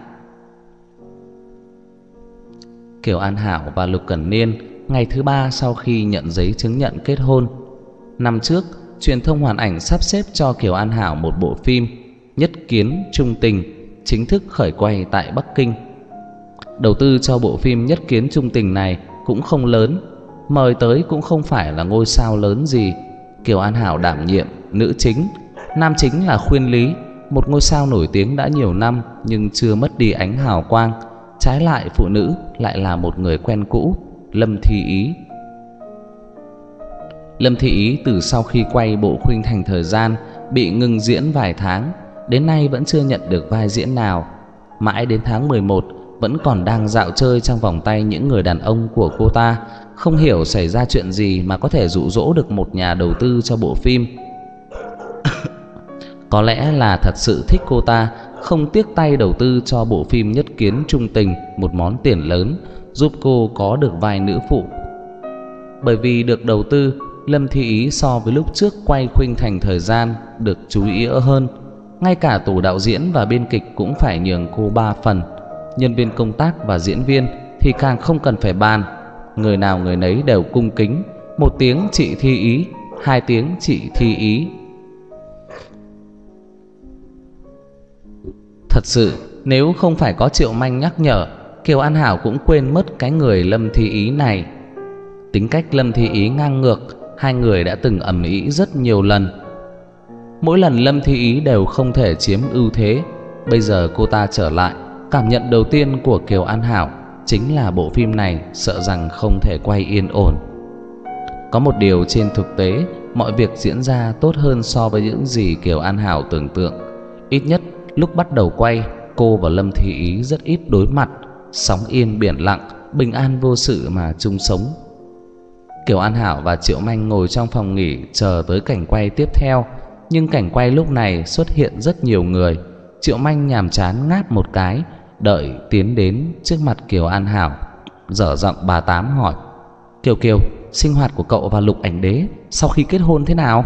S1: Kiều An Hảo và Lục Cẩn Niên ngày thứ ba sau khi nhận giấy chứng nhận kết hôn. Năm trước, truyền thông Hoàn Ảnh sắp xếp cho Kiều An Hảo một bộ phim Nhất Kiến Trung Tình chính thức khởi quay tại Bắc Kinh. Đầu tư cho bộ phim Nhất Kiến Trung Tình này cũng không lớn, mời tới cũng không phải là ngôi sao lớn gì. Kiều An Hảo đảm nhiệm nữ chính, nam chính là Khuyên Lý, một ngôi sao nổi tiếng đã nhiều năm nhưng chưa mất đi ánh hào quang. Trái lại, phụ nữ lại là một người quen cũ, Lâm Thi Ý. Lâm Thi Ý từ sau khi quay bộ Khuynh Thành Thời Gian bị ngừng diễn vài tháng, đến nay vẫn chưa nhận được vai diễn nào. Mãi đến tháng mười một vẫn còn đang dạo chơi trong vòng tay những người đàn ông của cô ta. Không hiểu xảy ra chuyện gì mà có thể dụ dỗ được một nhà đầu tư cho bộ phim. Có lẽ là thật sự thích cô ta, không tiếc tay đầu tư cho bộ phim Nhất Kiến Trung Tình một món tiền lớn, giúp cô có được vai nữ phụ. Bởi vì được đầu tư, Lâm Thi Ý so với lúc trước quay Khuynh Thành Thời Gian được chú ý hơn. Ngay cả tổ đạo diễn và biên kịch cũng phải nhường cô ba phần. Nhân viên công tác và diễn viên thì càng không cần phải bàn, người nào người nấy đều cung kính, một tiếng chị Thi Ý, hai tiếng chị Thi Ý. Thật sự, nếu không phải có Triệu Manh nhắc nhở, Kiều An Hảo cũng quên mất cái người Lâm Thi Ý này. Tính cách Lâm Thi Ý ngang ngược, hai người đã từng ầm ĩ rất nhiều lần. Mỗi lần Lâm Thi Ý đều không thể chiếm ưu thế. Bây giờ cô ta trở lại, cảm nhận đầu tiên của Kiều An Hảo chính là bộ phim này sợ rằng không thể quay yên ổn. Có một điều trên thực tế, mọi việc diễn ra tốt hơn so với những gì Kiều An Hảo tưởng tượng. Ít nhất lúc bắt đầu quay, cô và Lâm Thi Ý rất ít đối mặt, sóng yên biển lặng, bình an vô sự mà chung sống. Kiều An Hảo và Triệu Manh ngồi trong phòng nghỉ chờ tới cảnh quay tiếp theo. Nhưng cảnh quay lúc này xuất hiện rất nhiều người. Triệu Manh nhàm chán ngáp một cái, đợi tiến đến trước mặt Kiều An Hảo, dở giọng bà Tám hỏi: Kiều Kiều, sinh hoạt của cậu và Lục Ảnh Đế sau khi kết hôn thế nào?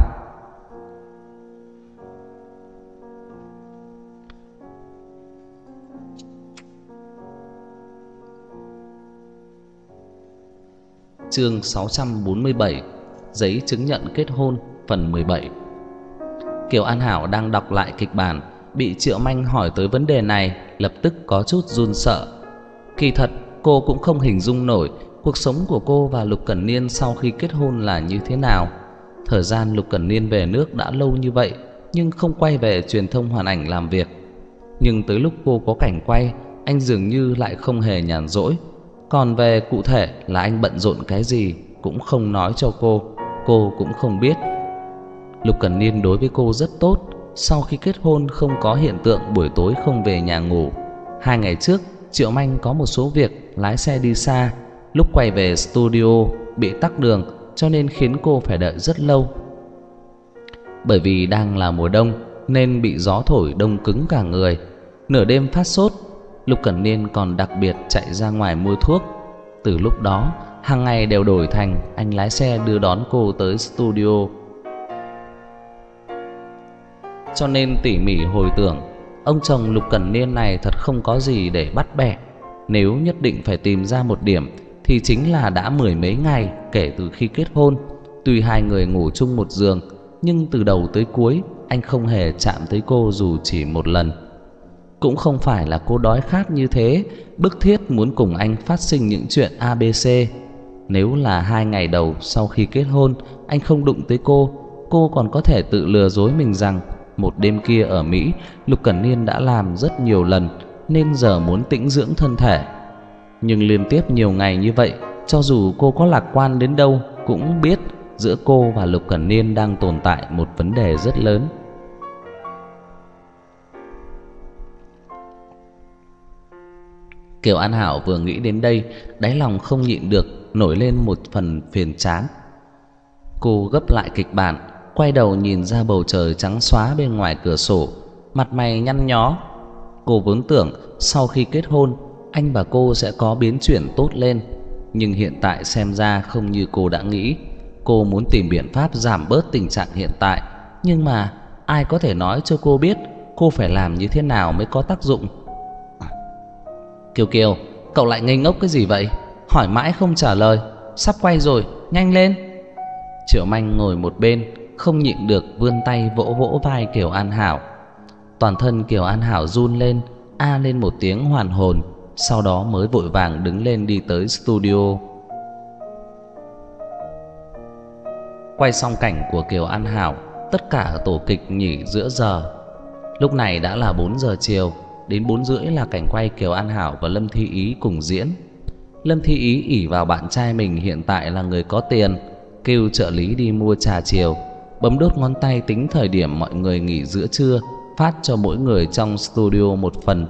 S1: Chương sáu trăm bốn mươi bảy, giấy chứng nhận kết hôn, phần mười bảy. Kiều An Hảo đang đọc lại kịch bản, bị Triệu Manh hỏi tới vấn đề này, lập tức có chút run sợ. Kỳ thật, cô cũng không hình dung nổi cuộc sống của cô và Lục Cẩn Niên sau khi kết hôn là như thế nào. Thời gian Lục Cẩn Niên về nước đã lâu như vậy, nhưng không quay về truyền thông Hoàn Ảnh làm việc. Nhưng tới lúc cô có cảnh quay, anh dường như lại không hề nhàn rỗi. Còn về cụ thể là anh bận rộn cái gì cũng không nói cho cô, cô cũng không biết. Lục Cẩn Niên đối với cô rất tốt. Sau khi kết hôn không có hiện tượng buổi tối không về nhà ngủ. Hai ngày trước Triệu Manh có một số việc lái xe đi xa, lúc quay về studio bị tắc đường, cho nên khiến cô phải đợi rất lâu. Bởi vì đang là mùa đông nên bị gió thổi đông cứng cả người. Nửa đêm phát sốt, Lục Cẩn Niên còn đặc biệt chạy ra ngoài mua thuốc. Từ lúc đó hàng ngày đều đổi thành anh lái xe đưa đón cô tới studio. Cho nên tỉ mỉ hồi tưởng, ông chồng Lục Cẩn Niên này thật không có gì để bắt bẻ. Nếu nhất định phải tìm ra một điểm thì chính là đã mười mấy ngày kể từ khi kết hôn. Tuy hai người ngủ chung một giường, nhưng từ đầu tới cuối anh không hề chạm tới cô dù chỉ một lần. Cũng không phải là cô đói khát như thế, bức thiết muốn cùng anh phát sinh những chuyện a bê xê. Nếu là hai ngày đầu sau khi kết hôn anh không đụng tới cô, cô còn có thể tự lừa dối mình rằng Một đêm kia ở Mỹ, Lục Cẩn Niên đã làm rất nhiều lần nên giờ muốn tĩnh dưỡng thân thể. Nhưng liên tiếp nhiều ngày như vậy, cho dù cô có lạc quan đến đâu cũng biết giữa cô và Lục Cẩn Niên đang tồn tại một vấn đề rất lớn. Kiều An Hảo vừa nghĩ đến đây, đáy lòng không nhịn được nổi lên một phần phiền chán. Cô gấp lại kịch bản, quay đầu nhìn ra bầu trời trắng xóa bên ngoài cửa sổ, mặt mày nhăn nhó. Cô vốn tưởng sau khi kết hôn, anh và cô sẽ có biến chuyển tốt lên, nhưng hiện tại xem ra không như cô đã nghĩ. Cô muốn tìm biện pháp giảm bớt tình trạng hiện tại, nhưng mà ai có thể nói cho cô biết cô phải làm như thế nào mới có tác dụng? Kiều Kiều, cậu lại ngây ngốc cái gì vậy? Hỏi mãi không trả lời. Sắp quay rồi, nhanh lên. Triệu Manh ngồi một bên, không nhịn được vươn tay vỗ vỗ vai Kiều An Hảo. Toàn thân Kiều An Hảo run lên, a lên một tiếng hoàn hồn, sau đó mới vội vàng đứng lên đi tới studio. Quay xong cảnh của Kiều An Hảo, tất cả tổ kịch nghỉ giữa giờ. Lúc này đã là bốn giờ chiều, đến bốn rưỡi là cảnh quay Kiều An Hảo và Lâm Thi Ý cùng diễn. Lâm Thi Ý ỷ vào bạn trai mình hiện tại là người có tiền, kêu trợ lý đi mua trà chiều, bấm đốt ngón tay tính thời điểm mọi người nghỉ giữa trưa, phát cho mỗi người trong studio một phần.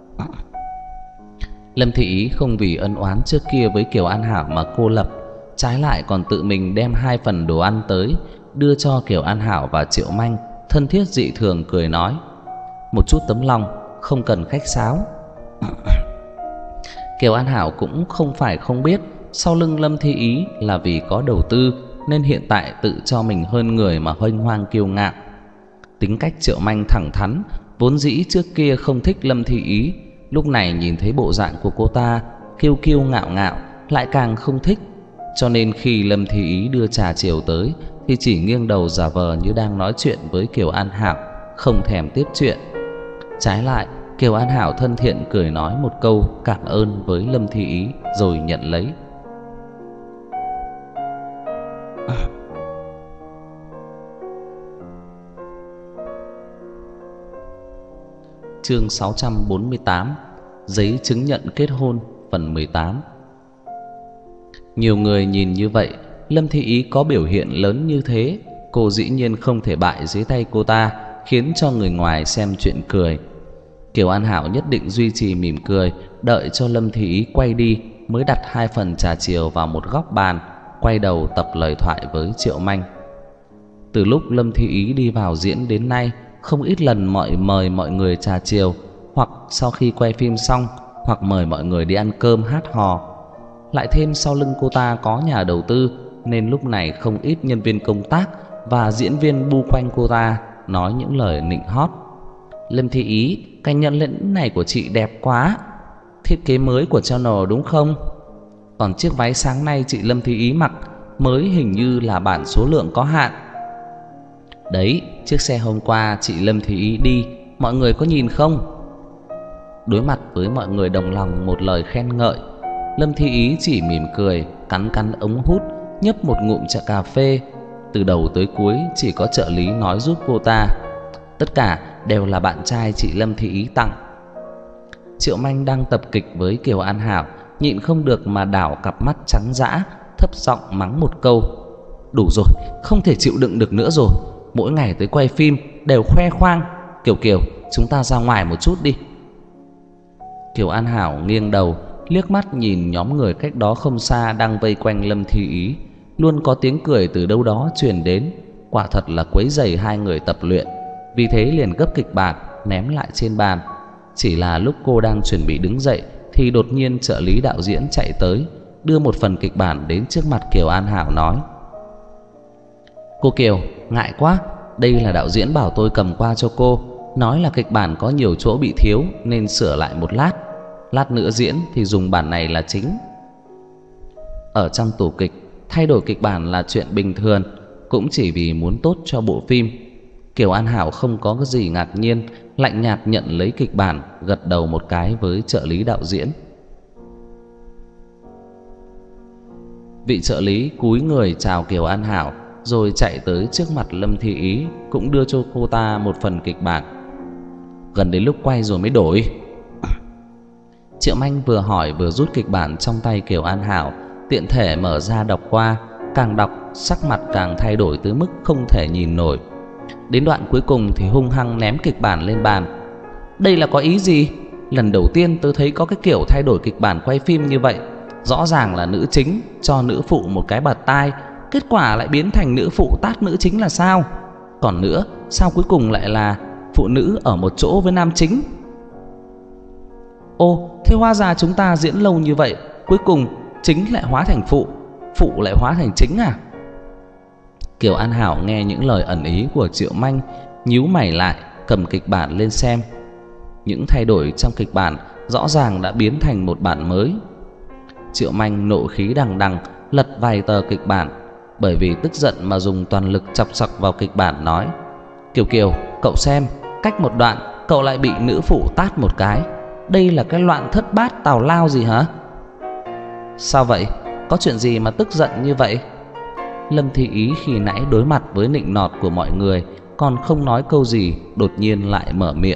S1: Lâm Thị Ý không vì ân oán trước kia với Kiều An Hảo mà cô lập, trái lại còn tự mình đem hai phần đồ ăn tới đưa cho Kiều An Hảo và Triệu Manh, thân thiết dị thường cười nói: một chút tấm lòng, không cần khách sáo. Kiều An Hảo cũng không phải không biết sau lưng Lâm Thi Ý là vì có đầu tư, nên hiện tại tự cho mình hơn người mà huênh hoang kiêu ngạo. Tính cách Triệu Manh thẳng thắn, vốn dĩ trước kia không thích Lâm Thi Ý, lúc này nhìn thấy bộ dạng của cô ta kiêu kiêu ngạo ngạo lại càng không thích. Cho nên khi Lâm Thi Ý đưa trà chiều tới thì chỉ nghiêng đầu giả vờ như đang nói chuyện với Kiều An Hảo, không thèm tiếp chuyện. Trái lại, Kiều An Hảo thân thiện cười nói một câu cảm ơn với Lâm Thi Ý rồi nhận lấy. Chương sáu trăm bốn mươi tám: Giấy chứng nhận kết hôn, phần mười tám. Nhiều người nhìn như vậy, Lâm Thi Ý có biểu hiện lớn như thế, cô dĩ nhiên không thể bại dưới tay cô ta, khiến cho người ngoài xem chuyện cười. Kiều An Hảo nhất định duy trì mỉm cười, đợi cho Lâm Thi Ý quay đi mới đặt hai phần trà chiều vào một góc bàn, quay đầu tập lời thoại với Triệu Manh. Từ lúc Lâm Thi Ý đi vào diễn đến nay, không ít lần mọi mời mọi người trà chiều, hoặc sau khi quay phim xong, hoặc mời mọi người đi ăn cơm hát hò. Lại thêm sau lưng cô ta có nhà đầu tư, nên lúc này không ít nhân viên công tác và diễn viên bu quanh cô ta nói những lời nịnh hót. Lâm Thi Ý, cái nhân lĩnh này của chị đẹp quá, thiết kế mới của channel đúng không? Còn chiếc váy sáng nay chị Lâm Thi Ý mặc mới hình như là bản số lượng có hạn. Đấy, chiếc xe hôm qua chị Lâm Thi Ý đi, mọi người có nhìn không? Đối mặt với mọi người đồng lòng một lời khen ngợi, Lâm Thi Ý chỉ mỉm cười, cắn cắn ống hút, nhấp một ngụm trà cà phê. Từ đầu tới cuối chỉ có trợ lý nói giúp cô ta, tất cả đều là bạn trai chị Lâm Thi Ý tặng. Triệu Manh đang tập kịch với Kiều An Hảo, nhịn không được mà đảo cặp mắt trắng dã, thấp giọng mắng một câu: đủ rồi, không thể chịu đựng được nữa rồi, mỗi ngày tới quay phim đều khoe khoang. Kiều Kiều, chúng ta ra ngoài một chút đi. Kiều An Hảo nghiêng đầu, liếc mắt nhìn nhóm người cách đó không xa đang vây quanh Lâm Thi Ý, luôn có tiếng cười từ đâu đó truyền đến, quả thật là quấy rầy hai người tập luyện. Vì thế liền gấp kịch bản ném lại trên bàn. Chỉ là lúc cô đang chuẩn bị đứng dậy thì đột nhiên trợ lý đạo diễn chạy tới, đưa một phần kịch bản đến trước mặt Kiều An Hảo nói: cô Kiều, ngại quá, đây là đạo diễn bảo tôi cầm qua cho cô, nói là kịch bản có nhiều chỗ bị thiếu nên sửa lại một lát, lát nữa diễn thì dùng bản này là chính. Ở trong tổ kịch, thay đổi kịch bản là chuyện bình thường, cũng chỉ vì muốn tốt cho bộ phim. Kiều An Hảo không có cái gì ngạc nhiên, lạnh nhạt nhận lấy kịch bản, gật đầu một cái với trợ lý đạo diễn. Vị trợ lý cúi người chào Kiều An Hảo, rồi chạy tới trước mặt Lâm Thi Ý, cũng đưa cho cô ta một phần kịch bản. Gần đến lúc quay rồi mới đổi. Triệu Manh vừa hỏi vừa rút kịch bản trong tay Kiều An Hảo, tiện thể mở ra đọc qua. Càng đọc sắc mặt càng thay đổi tới mức không thể nhìn nổi. Đến đoạn cuối cùng thì hung hăng ném kịch bản lên bàn. Đây là có ý gì? Lần đầu tiên tôi thấy có cái kiểu thay đổi kịch bản quay phim như vậy. Rõ ràng là nữ chính cho nữ phụ một cái bạt tai, kết quả lại biến thành nữ phụ tát nữ chính là sao? Còn nữa, sao cuối cùng lại là phụ nữ ở một chỗ với nam chính? Ô, thế hóa ra chúng ta diễn lâu như vậy, cuối cùng chính lại hóa thành phụ, phụ lại hóa thành chính à? Kiều An Hảo nghe những lời ẩn ý của Triệu Manh, nhíu mày lại, cầm kịch bản lên xem. Những thay đổi trong kịch bản rõ ràng đã biến thành một bản mới. Triệu Manh nộ khí đằng đằng lật vài tờ kịch bản, bởi vì tức giận mà dùng toàn lực chọc chọc vào kịch bản, nói: Kiều Kiều, cậu xem, cách một đoạn cậu lại bị nữ phụ tát một cái. Đây là cái loạn thất bát tào lao gì hả? Sao vậy? Có chuyện gì mà tức giận như vậy? Lâm Thi Ý khi nãy đối mặt với nịnh nọt của mọi người còn không nói câu gì, đột nhiên lại mở miệng.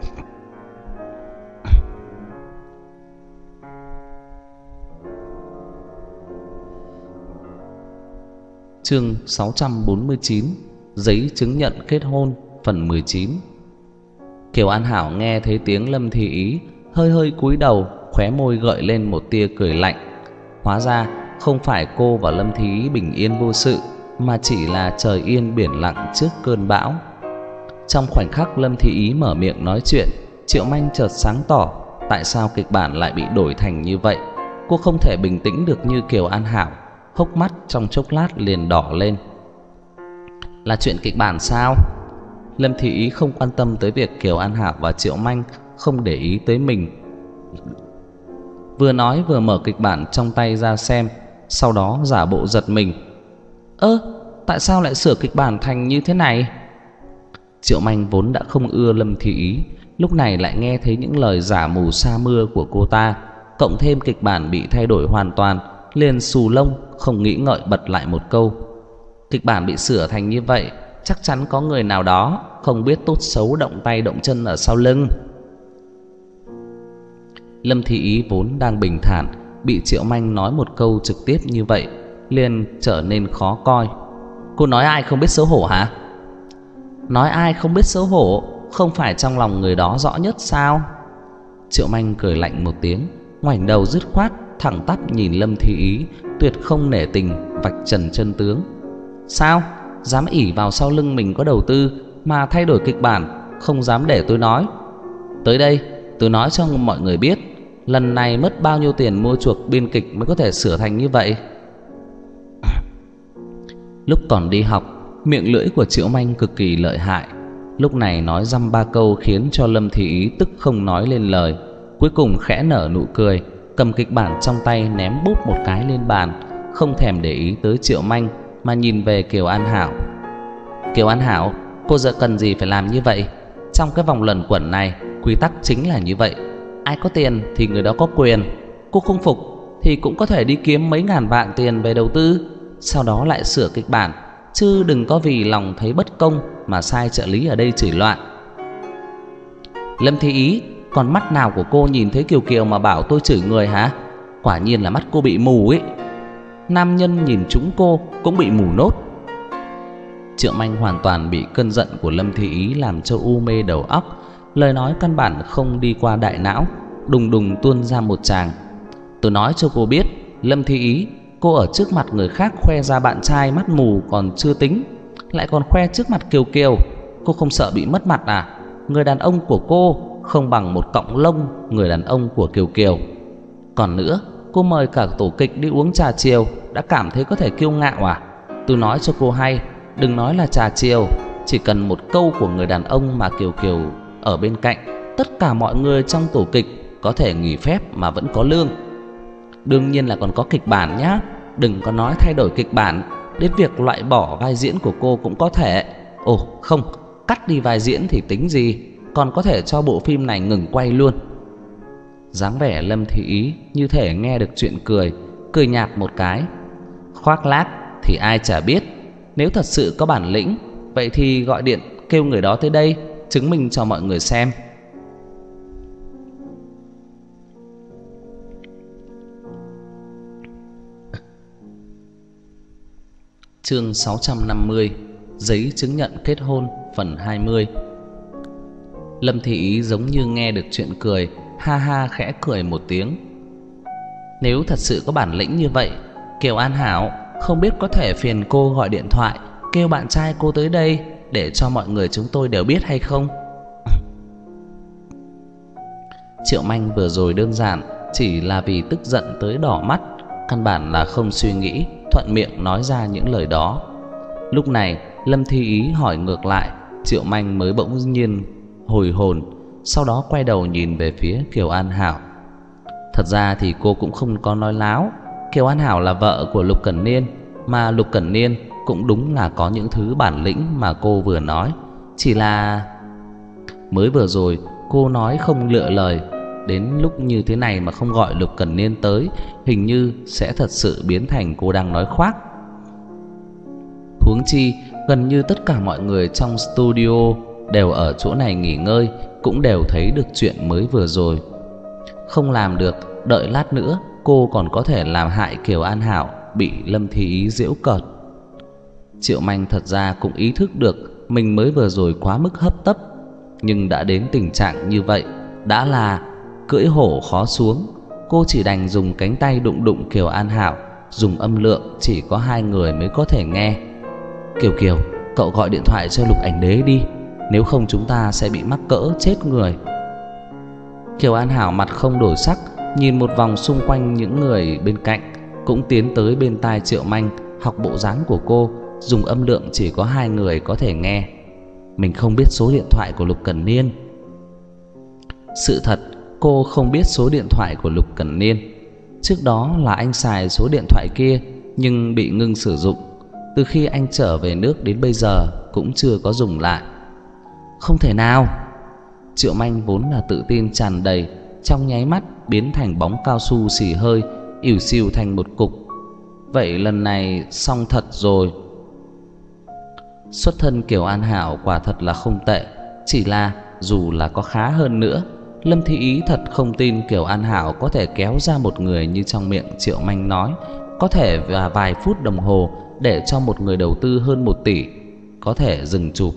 S1: Chương sáu trăm bốn mươi chín, giấy chứng nhận kết hôn, phần mười chín. Kiều An Hảo nghe thấy tiếng Lâm Thi Ý, hơi hơi cúi đầu, khóe môi gợi lên một tia cười lạnh. Hóa ra không phải cô và Lâm Thi Ý bình yên vô sự, mà chỉ là trời yên biển lặng trước cơn bão. Trong khoảnh khắc Lâm Thi Ý mở miệng nói chuyện, Triệu Manh chợt sáng tỏ tại sao kịch bản lại bị đổi thành như vậy. Cô không thể bình tĩnh được như Kiều An Hảo, hốc mắt trong chốc lát liền đỏ lên. Là chuyện kịch bản sao? Lâm Thi Ý không quan tâm tới việc Kiều An Hảo và Triệu Manh không để ý tới mình, vừa nói vừa mở kịch bản trong tay ra xem, sau đó giả bộ giật mình. Ơ, tại sao lại sửa kịch bản thành như thế này? Triệu Manh vốn đã không ưa Lâm Thi Ý, lúc này lại nghe thấy những lời giả mù sa mưa của cô ta, cộng thêm kịch bản bị thay đổi hoàn toàn, liền xù lông không nghĩ ngợi bật lại một câu: Kịch bản bị sửa thành như vậy, chắc chắn có người nào đó không biết tốt xấu động tay động chân ở sau lưng. Lâm Thi Ý vốn đang bình thản, bị Triệu Manh nói một câu trực tiếp như vậy liền trở nên khó coi. Cô nói ai không biết xấu hổ hả? Nói ai không biết xấu hổ, không phải trong lòng người đó rõ nhất sao? Triệu Manh cười lạnh một tiếng, ngoảnh đầu dứt khoát thẳng tắp nhìn Lâm Thi Ý, tuyệt không nể tình vạch trần chân tướng. Sao? Dám ỷ vào sau lưng mình có đầu tư mà thay đổi kịch bản, không dám để tôi nói. Tới đây tôi nói cho mọi người biết, lần này mất bao nhiêu tiền mua chuộc biên kịch mới có thể sửa thành như vậy. Lúc còn đi học, miệng lưỡi của Triệu Manh cực kỳ lợi hại. Lúc này nói dăm ba câu khiến cho Lâm Thi Ý tức không nói lên lời. Cuối cùng khẽ nở nụ cười, cầm kịch bản trong tay ném bốp một cái lên bàn, không thèm để ý tới Triệu Manh mà nhìn về Kiều An Hảo. Kiều An Hảo, cô giờ cần gì phải làm như vậy? Trong cái vòng luẩn quẩn này, quy tắc chính là như vậy. Ai có tiền thì người đó có quyền. Cô không phục thì cũng có thể đi kiếm mấy ngàn vạn tiền về đầu tư, sau đó lại sửa kịch bản, chứ đừng có vì lòng thấy bất công mà sai trợ lý ở đây chửi loạn. Lâm Thi Ý, còn mắt nào của cô nhìn thấy Kiều Kiều mà bảo tôi chửi người hả? Quả nhiên là mắt cô bị mù ấy. Nam nhân nhìn chúng cô cũng bị mù nốt. Triệu Manh hoàn toàn bị cơn giận của Lâm Thi Ý làm cho u mê đầu óc, lời nói căn bản không đi qua đại não, đùng đùng tuôn ra một tràng. Tôi nói cho cô biết, Lâm Thi Ý, cô ở trước mặt người khác khoe ra bạn trai mắt mù còn chưa tính, lại còn khoe trước mặt Kiều Kiều. Cô không sợ bị mất mặt à? Người đàn ông của cô không bằng một cọng lông người đàn ông của Kiều Kiều. Còn nữa, cô mời cả tổ kịch đi uống trà chiều đã cảm thấy có thể kiêu ngạo à? Tôi nói cho cô hay, đừng nói là trà chiều, chỉ cần một câu của người đàn ông mà Kiều Kiều ở bên cạnh, tất cả mọi người trong tổ kịch có thể nghỉ phép mà vẫn có lương. Đương nhiên là còn có kịch bản nhá. Đừng có nói thay đổi kịch bản, đến việc loại bỏ vai diễn của cô cũng có thể. Ồ không, cắt đi vai diễn thì tính gì, còn có thể cho bộ phim này ngừng quay luôn. Dáng vẻ Lâm Thi Ý như thể nghe được chuyện cười, cười nhạt một cái. Khoác lác thì ai chả biết, Nếu thật sự có bản lĩnh, vậy thì gọi điện kêu người đó tới đây, chứng minh cho mọi người xem. Chương sáu trăm năm mươi. Giấy chứng nhận kết hôn phần hai mươi. Lâm Thị Ý giống như nghe được chuyện cười, ha ha khẽ cười một tiếng. Nếu thật sự có bản lĩnh như vậy, Kiều An Hảo, không biết có thể phiền cô gọi điện thoại kêu bạn trai cô tới đây để cho mọi người chúng tôi đều biết hay không? Triệu Manh vừa rồi đơn giản chỉ là vì tức giận tới đỏ mắt, căn bản là không suy nghĩ, thuận miệng nói ra những lời đó. Lúc này Lâm Thi Ý hỏi ngược lại, Triệu Manh mới bỗng nhiên hồi hồn, sau đó quay đầu nhìn về phía Kiều An Hảo. Thật ra thì cô cũng không có nói láo, Kiều An Hảo là vợ của Lục Cẩn Niên, mà Lục Cẩn Niên cũng đúng là có những thứ bản lĩnh mà cô vừa nói. Chỉ là mới vừa rồi cô nói không lựa lời, đến lúc như thế này mà không gọi Lục Cẩn Niên tới, hình như sẽ thật sự biến thành cô đang nói khoác. Huống chi gần như tất cả mọi người trong studio đều ở chỗ này nghỉ ngơi, cũng đều thấy được chuyện mới vừa rồi. Không làm được, đợi lát nữa cô còn có thể làm hại Kiều An Hảo bị Lâm Thi Ý giễu cợt. Triệu Manh thật ra cũng ý thức được mình mới vừa rồi quá mức hấp tấp, nhưng đã đến tình trạng như vậy, đã là cưỡi hổ khó xuống, cô chỉ đành dùng cánh tay đụng đụng Kiều An Hảo, dùng âm lượng chỉ có hai người mới có thể nghe. Kiều Kiều, cậu gọi điện thoại cho Lục Ảnh Đế đi, nếu không chúng ta sẽ bị mắc cỡ chết người. Kiều An Hảo mặt không đổi sắc, nhìn một vòng xung quanh những người bên cạnh, cũng tiến tới bên tai Triệu Manh, học bộ dáng của cô, dùng âm lượng chỉ có hai người có thể nghe. Mình không biết số điện thoại của Lục Cẩn Niên. Sự thật, cô không biết số điện thoại của Lục Cẩn Niên. Trước đó là anh xài số điện thoại kia, nhưng bị ngưng sử dụng. Từ khi anh trở về nước đến bây giờ cũng chưa có dùng lại. Không thể nào. Triệu Manh vốn là tự tin tràn đầy, trong nháy mắt biến thành bóng cao su xì hơi, ỉu xìu thành một cục. Vậy lần này xong thật rồi. Xuất thân Kiều An Hảo quả thật là không tệ, chỉ là dù là có khá hơn nữa, Lâm Thị Ý thật không tin Kiều An Hảo có thể kéo ra một người như trong miệng Triệu Manh nói, có thể và vài phút đồng hồ để cho một người đầu tư hơn một tỷ có thể dừng chụp.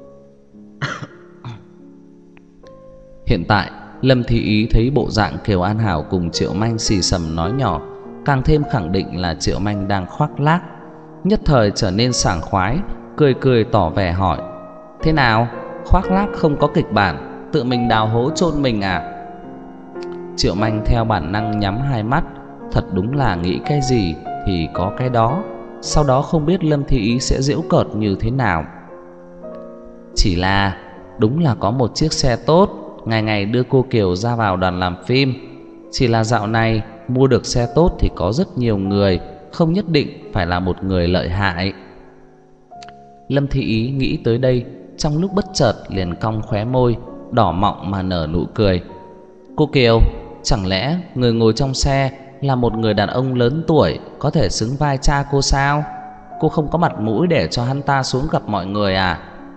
S1: Hiện tại Lâm Thị Ý thấy bộ dạng Kiều An Hảo cùng Triệu Manh xì xầm nói nhỏ, càng thêm khẳng định là Triệu Manh đang khoác lác. Nhất thời trở nên sảng khoái, cười cười tỏ vẻ hỏi: thế nào, khoác lác không có kịch bản, tự mình đào hố chôn mình à? Triệu Manh theo bản năng nhắm hai mắt, thật đúng là nghĩ cái gì thì có cái đó. Sau đó không biết Lâm Thị Ý sẽ giễu cợt như thế nào. Chỉ là đúng là có một chiếc xe tốt, ngày ngày đưa cô Kiều ra vào đoàn làm phim. Chỉ là dạo này mua được xe tốt thì có rất nhiều người, không nhất định phải là một người lợi hại. Lâm Thị Ý nghĩ tới đây, trong lúc bất chợt liền cong khóe môi, đỏ mọng mà nở nụ cười. Cô Kiều, chẳng lẽ người ngồi trong xe là một người đàn ông lớn tuổi, có thể xứng vai cha cô sao? Cô không có mặt mũi để cho hắn ta xuống gặp mọi người à?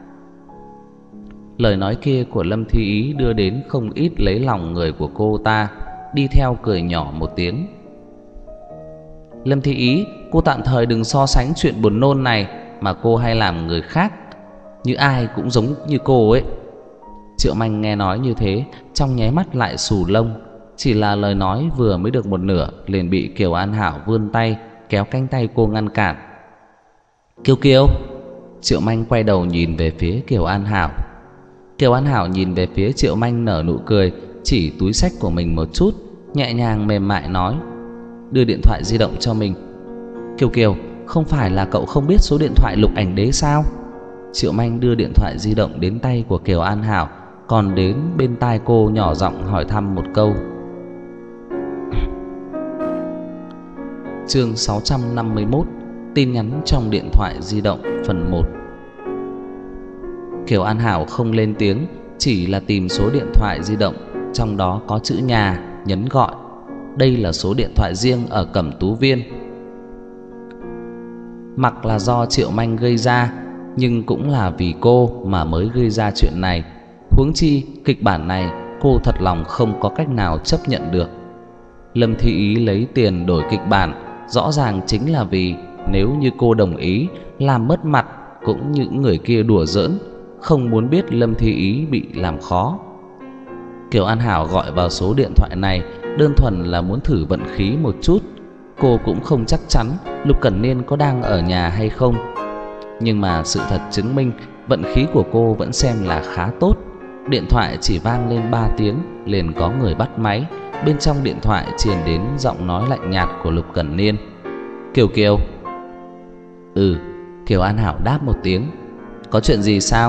S1: Lời nói kia của Lâm Thi Ý đưa đến không ít lấy lòng người của cô ta, đi theo cười nhỏ một tiếng. Lâm Thi Ý, cô tạm thời đừng so sánh chuyện buồn nôn này mà cô hay làm người khác như ai cũng giống như cô ấy. Triệu Manh nghe nói như thế, trong nháy mắt lại xù lông. Chỉ là lời nói vừa mới được một nửa liền bị Kiều An Hảo vươn tay kéo cánh tay cô ngăn cản. Kiều Kiều. Triệu Manh quay đầu nhìn về phía Kiều An Hảo. Kiều An Hảo nhìn về phía Triệu Manh nở nụ cười, chỉ túi xách của mình một chút, nhẹ nhàng mềm mại nói: đưa điện thoại di động cho mình. Kiều Kiều, không phải là cậu không biết số điện thoại Lục Ảnh Đế sao? Triệu Manh đưa điện thoại di động đến tay của Kiều An Hảo, còn đến bên tai cô nhỏ giọng hỏi thăm một câu. Chương sáu trăm năm mươi mốt. Tin nhắn trong điện thoại di động phần một. Kiều An Hảo không lên tiếng, chỉ là tìm số điện thoại di động, trong đó có chữ nhà, nhấn gọi. Đây là số điện thoại riêng ở Cẩm Tú Viên. Mặc là do Triệu Manh gây ra, nhưng cũng là vì cô mà mới gây ra chuyện này. Huống chi kịch bản này cô thật lòng không có cách nào chấp nhận được. Lâm Thi Ý lấy tiền đổi kịch bản rõ ràng chính là vì nếu như cô đồng ý làm mất mặt cũng những người kia đùa giỡn, không muốn biết Lâm Thi Ý bị làm khó. Kiều An Hảo gọi vào số điện thoại này đơn thuần là muốn thử vận khí một chút. Cô cũng không chắc chắn Lục Cẩn Niên có đang ở nhà hay không, nhưng mà sự thật chứng minh vận khí của cô vẫn xem là khá tốt. Điện thoại chỉ vang lên ba tiếng liền có người bắt máy. Bên trong điện thoại truyền đến giọng nói lạnh nhạt của Lục Cẩn Niên. Kiều Kiều. Ừ, Kiều An Hảo đáp một tiếng. Có chuyện gì sao?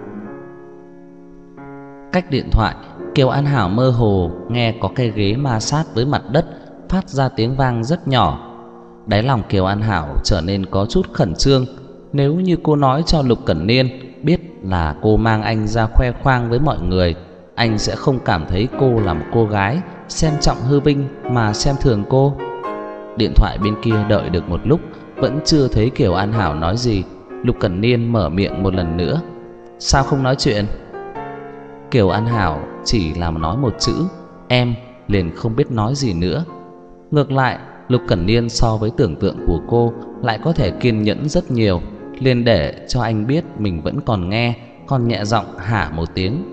S1: Cách điện thoại, Kiều An Hảo mơ hồ nghe có cây ghế ma sát với mặt đất phát ra tiếng vang rất nhỏ. Đáy lòng Kiều An Hảo trở nên có chút khẩn trương. Nếu như cô nói cho Lục Cẩn Niên biết là cô mang anh ra khoe khoang với mọi người, anh sẽ không cảm thấy cô là một cô gái xem trọng hư vinh mà xem thường cô. Điện thoại bên kia đợi được một lúc vẫn chưa thấy Kiều An Hảo nói gì. Lục Cẩn Niên mở miệng một lần nữa. Sao không nói chuyện? Kiều An Hảo chỉ làm nói một chữ em, liền không biết nói gì nữa. Ngược lại Lục Cẩn Niên so với tưởng tượng của cô lại có thể kiên nhẫn rất nhiều, liền để cho anh biết mình vẫn còn nghe, còn nhẹ giọng hả một tiếng.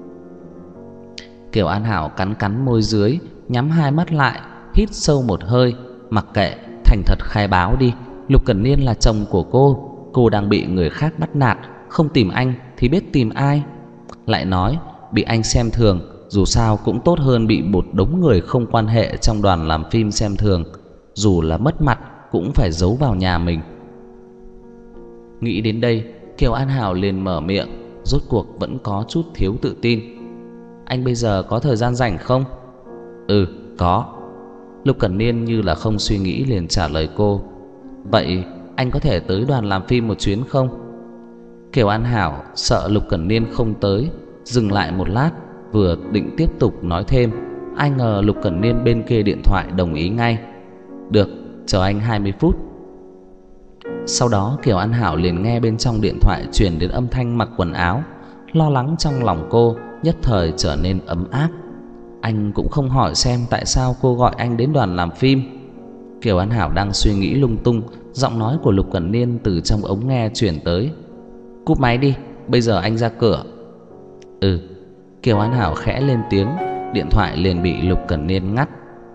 S1: Kiều An Hảo cắn cắn môi dưới, nhắm hai mắt lại, hít sâu một hơi. Mặc kệ, thành thật khai báo đi. Lục Cẩn Niên là chồng của cô, cô đang bị người khác bắt nạt, không tìm anh thì biết tìm ai? Lại nói bị anh xem thường dù sao cũng tốt hơn bị một đống người không quan hệ trong đoàn làm phim xem thường. Dù là mất mặt cũng phải giấu vào nhà mình. Nghĩ đến đây, Kiều An Hảo liền mở miệng, rốt cuộc vẫn có chút thiếu tự tin. Anh bây giờ có thời gian rảnh không? Ừ, có. Lục Cẩn Niên như là không suy nghĩ liền trả lời cô. Vậy anh có thể tới đoàn làm phim một chuyến không? Kiều An Hảo sợ Lục Cẩn Niên không tới, dừng lại một lát, vừa định tiếp tục nói thêm, ai ngờ Lục Cẩn Niên bên kia điện thoại đồng ý ngay. Được, chờ anh hai mươi phút. Sau đó Kiều An Hảo liền nghe bên trong điện thoại truyền đến âm thanh mặc quần áo. Lo lắng trong lòng cô nhất thời trở nên ấm áp. Anh cũng không hỏi xem tại sao cô gọi anh đến đoàn làm phim. Kiều An Hảo đang suy nghĩ lung tung, giọng nói của Lục Cẩn Niên từ trong ống nghe truyền tới. Cúp máy đi, bây giờ anh ra cửa. Ừ. Kiều An Hảo khẽ lên tiếng, điện thoại liền bị Lục Cẩn Niên ngắt.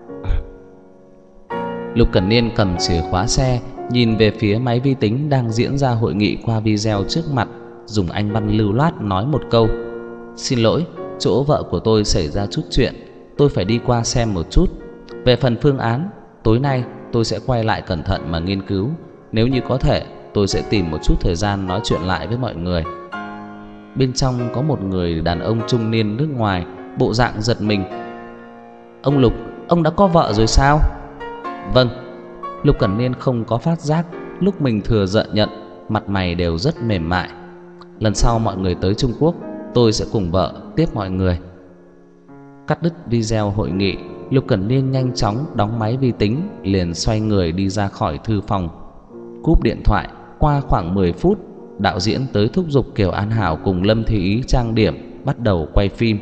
S1: Lục Cẩn Niên cầm chìa khóa xe, nhìn về phía máy vi tính đang diễn ra hội nghị qua video trước mặt, dùng Anh văn lưu loát nói một câu. Xin lỗi, chỗ vợ của tôi xảy ra chút chuyện, tôi phải đi qua xem một chút. Về phần phương án, tối nay tôi sẽ quay lại cẩn thận mà nghiên cứu. Nếu như có thể, tôi sẽ tìm một chút thời gian nói chuyện lại với mọi người. Bên trong có một người đàn ông trung niên nước ngoài, bộ dạng giật mình. Ông Lục, ông đã có vợ rồi sao? Vâng. Lục Cẩn Niên không có phát giác lúc mình thừa giận nhận, mặt mày đều rất mềm mại. Lần sau mọi người tới Trung Quốc, tôi sẽ cùng vợ tiếp mọi người. Cắt đứt video hội nghị, Lục Cẩn Niên nhanh chóng đóng máy vi tính, liền xoay người đi ra khỏi thư phòng. Cúp điện thoại, qua khoảng mười phút, đạo diễn tới thúc giục Kiều An Hảo cùng Lâm Thi Ý trang điểm, bắt đầu quay phim.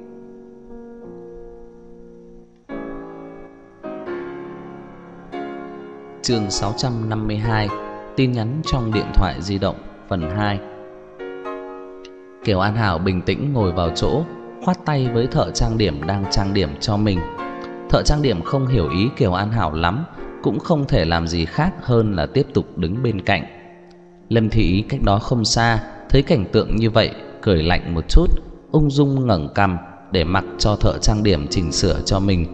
S1: Chương sáu trăm năm mươi hai, tin nhắn trong điện thoại di động phần hai. Kiều An Hảo bình tĩnh ngồi vào chỗ, khoát tay với thợ trang điểm đang trang điểm cho mình. Thợ trang điểm không hiểu ý Kiều An Hảo lắm, cũng không thể làm gì khác hơn là tiếp tục đứng bên cạnh. Lâm Thị Ý cách đó không xa, thấy cảnh tượng như vậy, cười lạnh một chút, ung dung ngẩng cằm để mặc cho thợ trang điểm chỉnh sửa cho mình.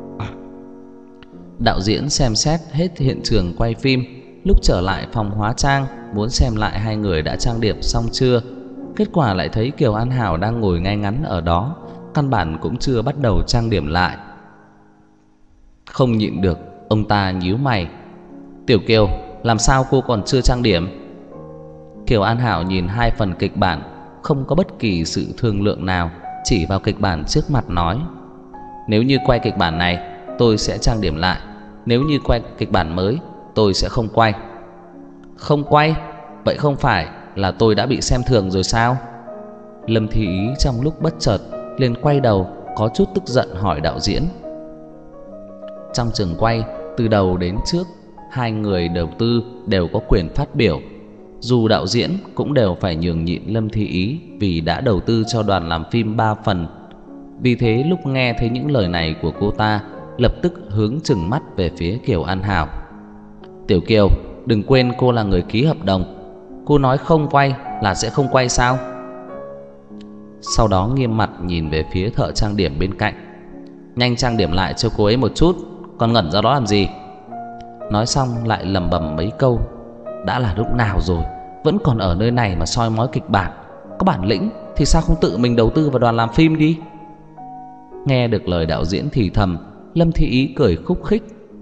S1: Đạo diễn xem xét hết hiện trường quay phim, lúc trở lại phòng hóa trang muốn xem lại hai người đã trang điểm xong chưa. Kết quả lại thấy Kiều An Hảo đang ngồi ngay ngắn ở đó, căn bản cũng chưa bắt đầu trang điểm lại. Không nhịn được, ông ta nhíu mày. Tiểu Kiều, làm sao cô còn chưa trang điểm? Kiều An Hảo nhìn hai phần kịch bản, không có bất kỳ sự thương lượng nào, chỉ vào kịch bản trước mặt nói. Nếu như quay kịch bản này, tôi sẽ trang điểm lại. Nếu như quay kịch bản mới, tôi sẽ không quay. Không quay? Vậy không phải là tôi đã bị xem thường rồi sao? Lâm Thi Ý trong lúc bất chợt liền quay đầu, có chút tức giận hỏi đạo diễn. Trong trường quay, từ đầu đến trước, hai người đầu tư đều có quyền phát biểu. Dù đạo diễn cũng đều phải nhường nhịn Lâm Thi Ý vì đã đầu tư cho đoàn làm phim ba phần. Vì thế lúc nghe thấy những lời này của cô ta, lập tức hướng trừng mắt về phía Kiều An Hảo. Tiểu Kiều, đừng quên cô là người ký hợp đồng. Cô nói không quay là sẽ không quay sao? Sau đó nghiêm mặt nhìn về phía thợ trang điểm bên cạnh. Nhanh trang điểm lại cho cô ấy một chút, còn ngẩn ra đó làm gì? Nói xong lại lẩm bẩm mấy câu. Đã là lúc nào rồi, vẫn còn ở nơi này mà soi mói kịch bản. Có bản lĩnh thì sao không tự mình đầu tư vào đoàn làm phim đi? Nghe được lời đạo diễn thì thầm, Lâm Thi Ý cười khúc khích.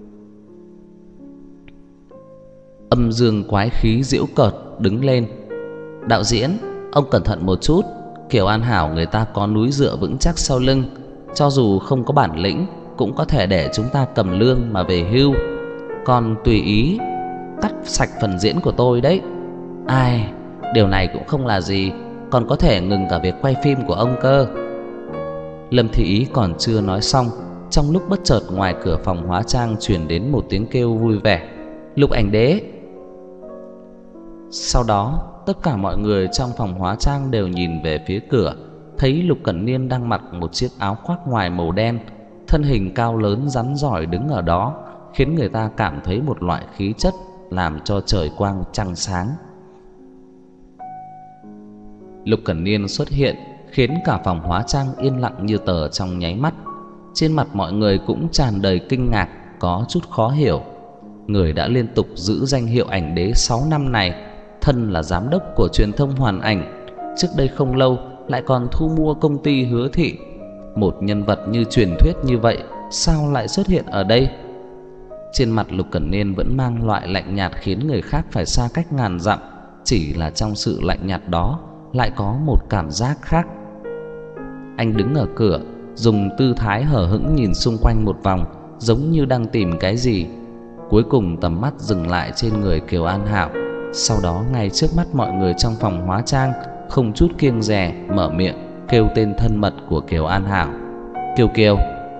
S1: Âm dương quái khí giễu cợt đứng lên. Đạo diễn, ông cẩn thận một chút. Kiều An Hảo người ta có núi dựa vững chắc sau lưng, cho dù không có bản lĩnh cũng có thể để chúng ta cầm lương mà về hưu. Còn tùy ý cắt sạch phần diễn của tôi đấy. Ai, điều này cũng không là gì, còn có thể ngừng cả việc quay phim của ông cơ. Lâm Thị Ý còn chưa nói xong, trong lúc bất chợt ngoài cửa phòng hóa trang truyền đến một tiếng kêu vui vẻ. Lục Ảnh Đế. Sau đó tất cả mọi người trong phòng hóa trang đều nhìn về phía cửa, thấy Lục Cẩn Niên đang mặc một chiếc áo khoác ngoài màu đen, thân hình cao lớn rắn rỏi đứng ở đó, khiến người ta cảm thấy một loại khí chất làm cho trời quang trăng sáng. Lục Cẩn Niên xuất hiện khiến cả phòng hóa trang yên lặng như tờ trong nháy mắt. Trên mặt mọi người cũng tràn đầy kinh ngạc, có chút khó hiểu. Người đã liên tục giữ danh hiệu ảnh đế sáu năm này, thân là giám đốc của truyền thông Hoàn Ảnh, trước đây không lâu lại còn thu mua công ty Hứa Thị. Một nhân vật như truyền thuyết như vậy sao lại xuất hiện ở đây? Trên mặt Lục Cẩn Niên vẫn mang loại lạnh nhạt khiến người khác phải xa cách ngàn dặm. Chỉ là trong sự lạnh nhạt đó lại có một cảm giác khác. Anh đứng ở cửa, dùng tư thái hờ hững nhìn xung quanh một vòng, giống như đang tìm cái gì. Cuối cùng tầm mắt dừng lại trên người Kiều An Hảo. Sau đó ngay trước mắt mọi người trong phòng hóa trang, không chút kiêng dè mở miệng kêu tên thân mật của Kiều An Hảo. Kiều Kiều.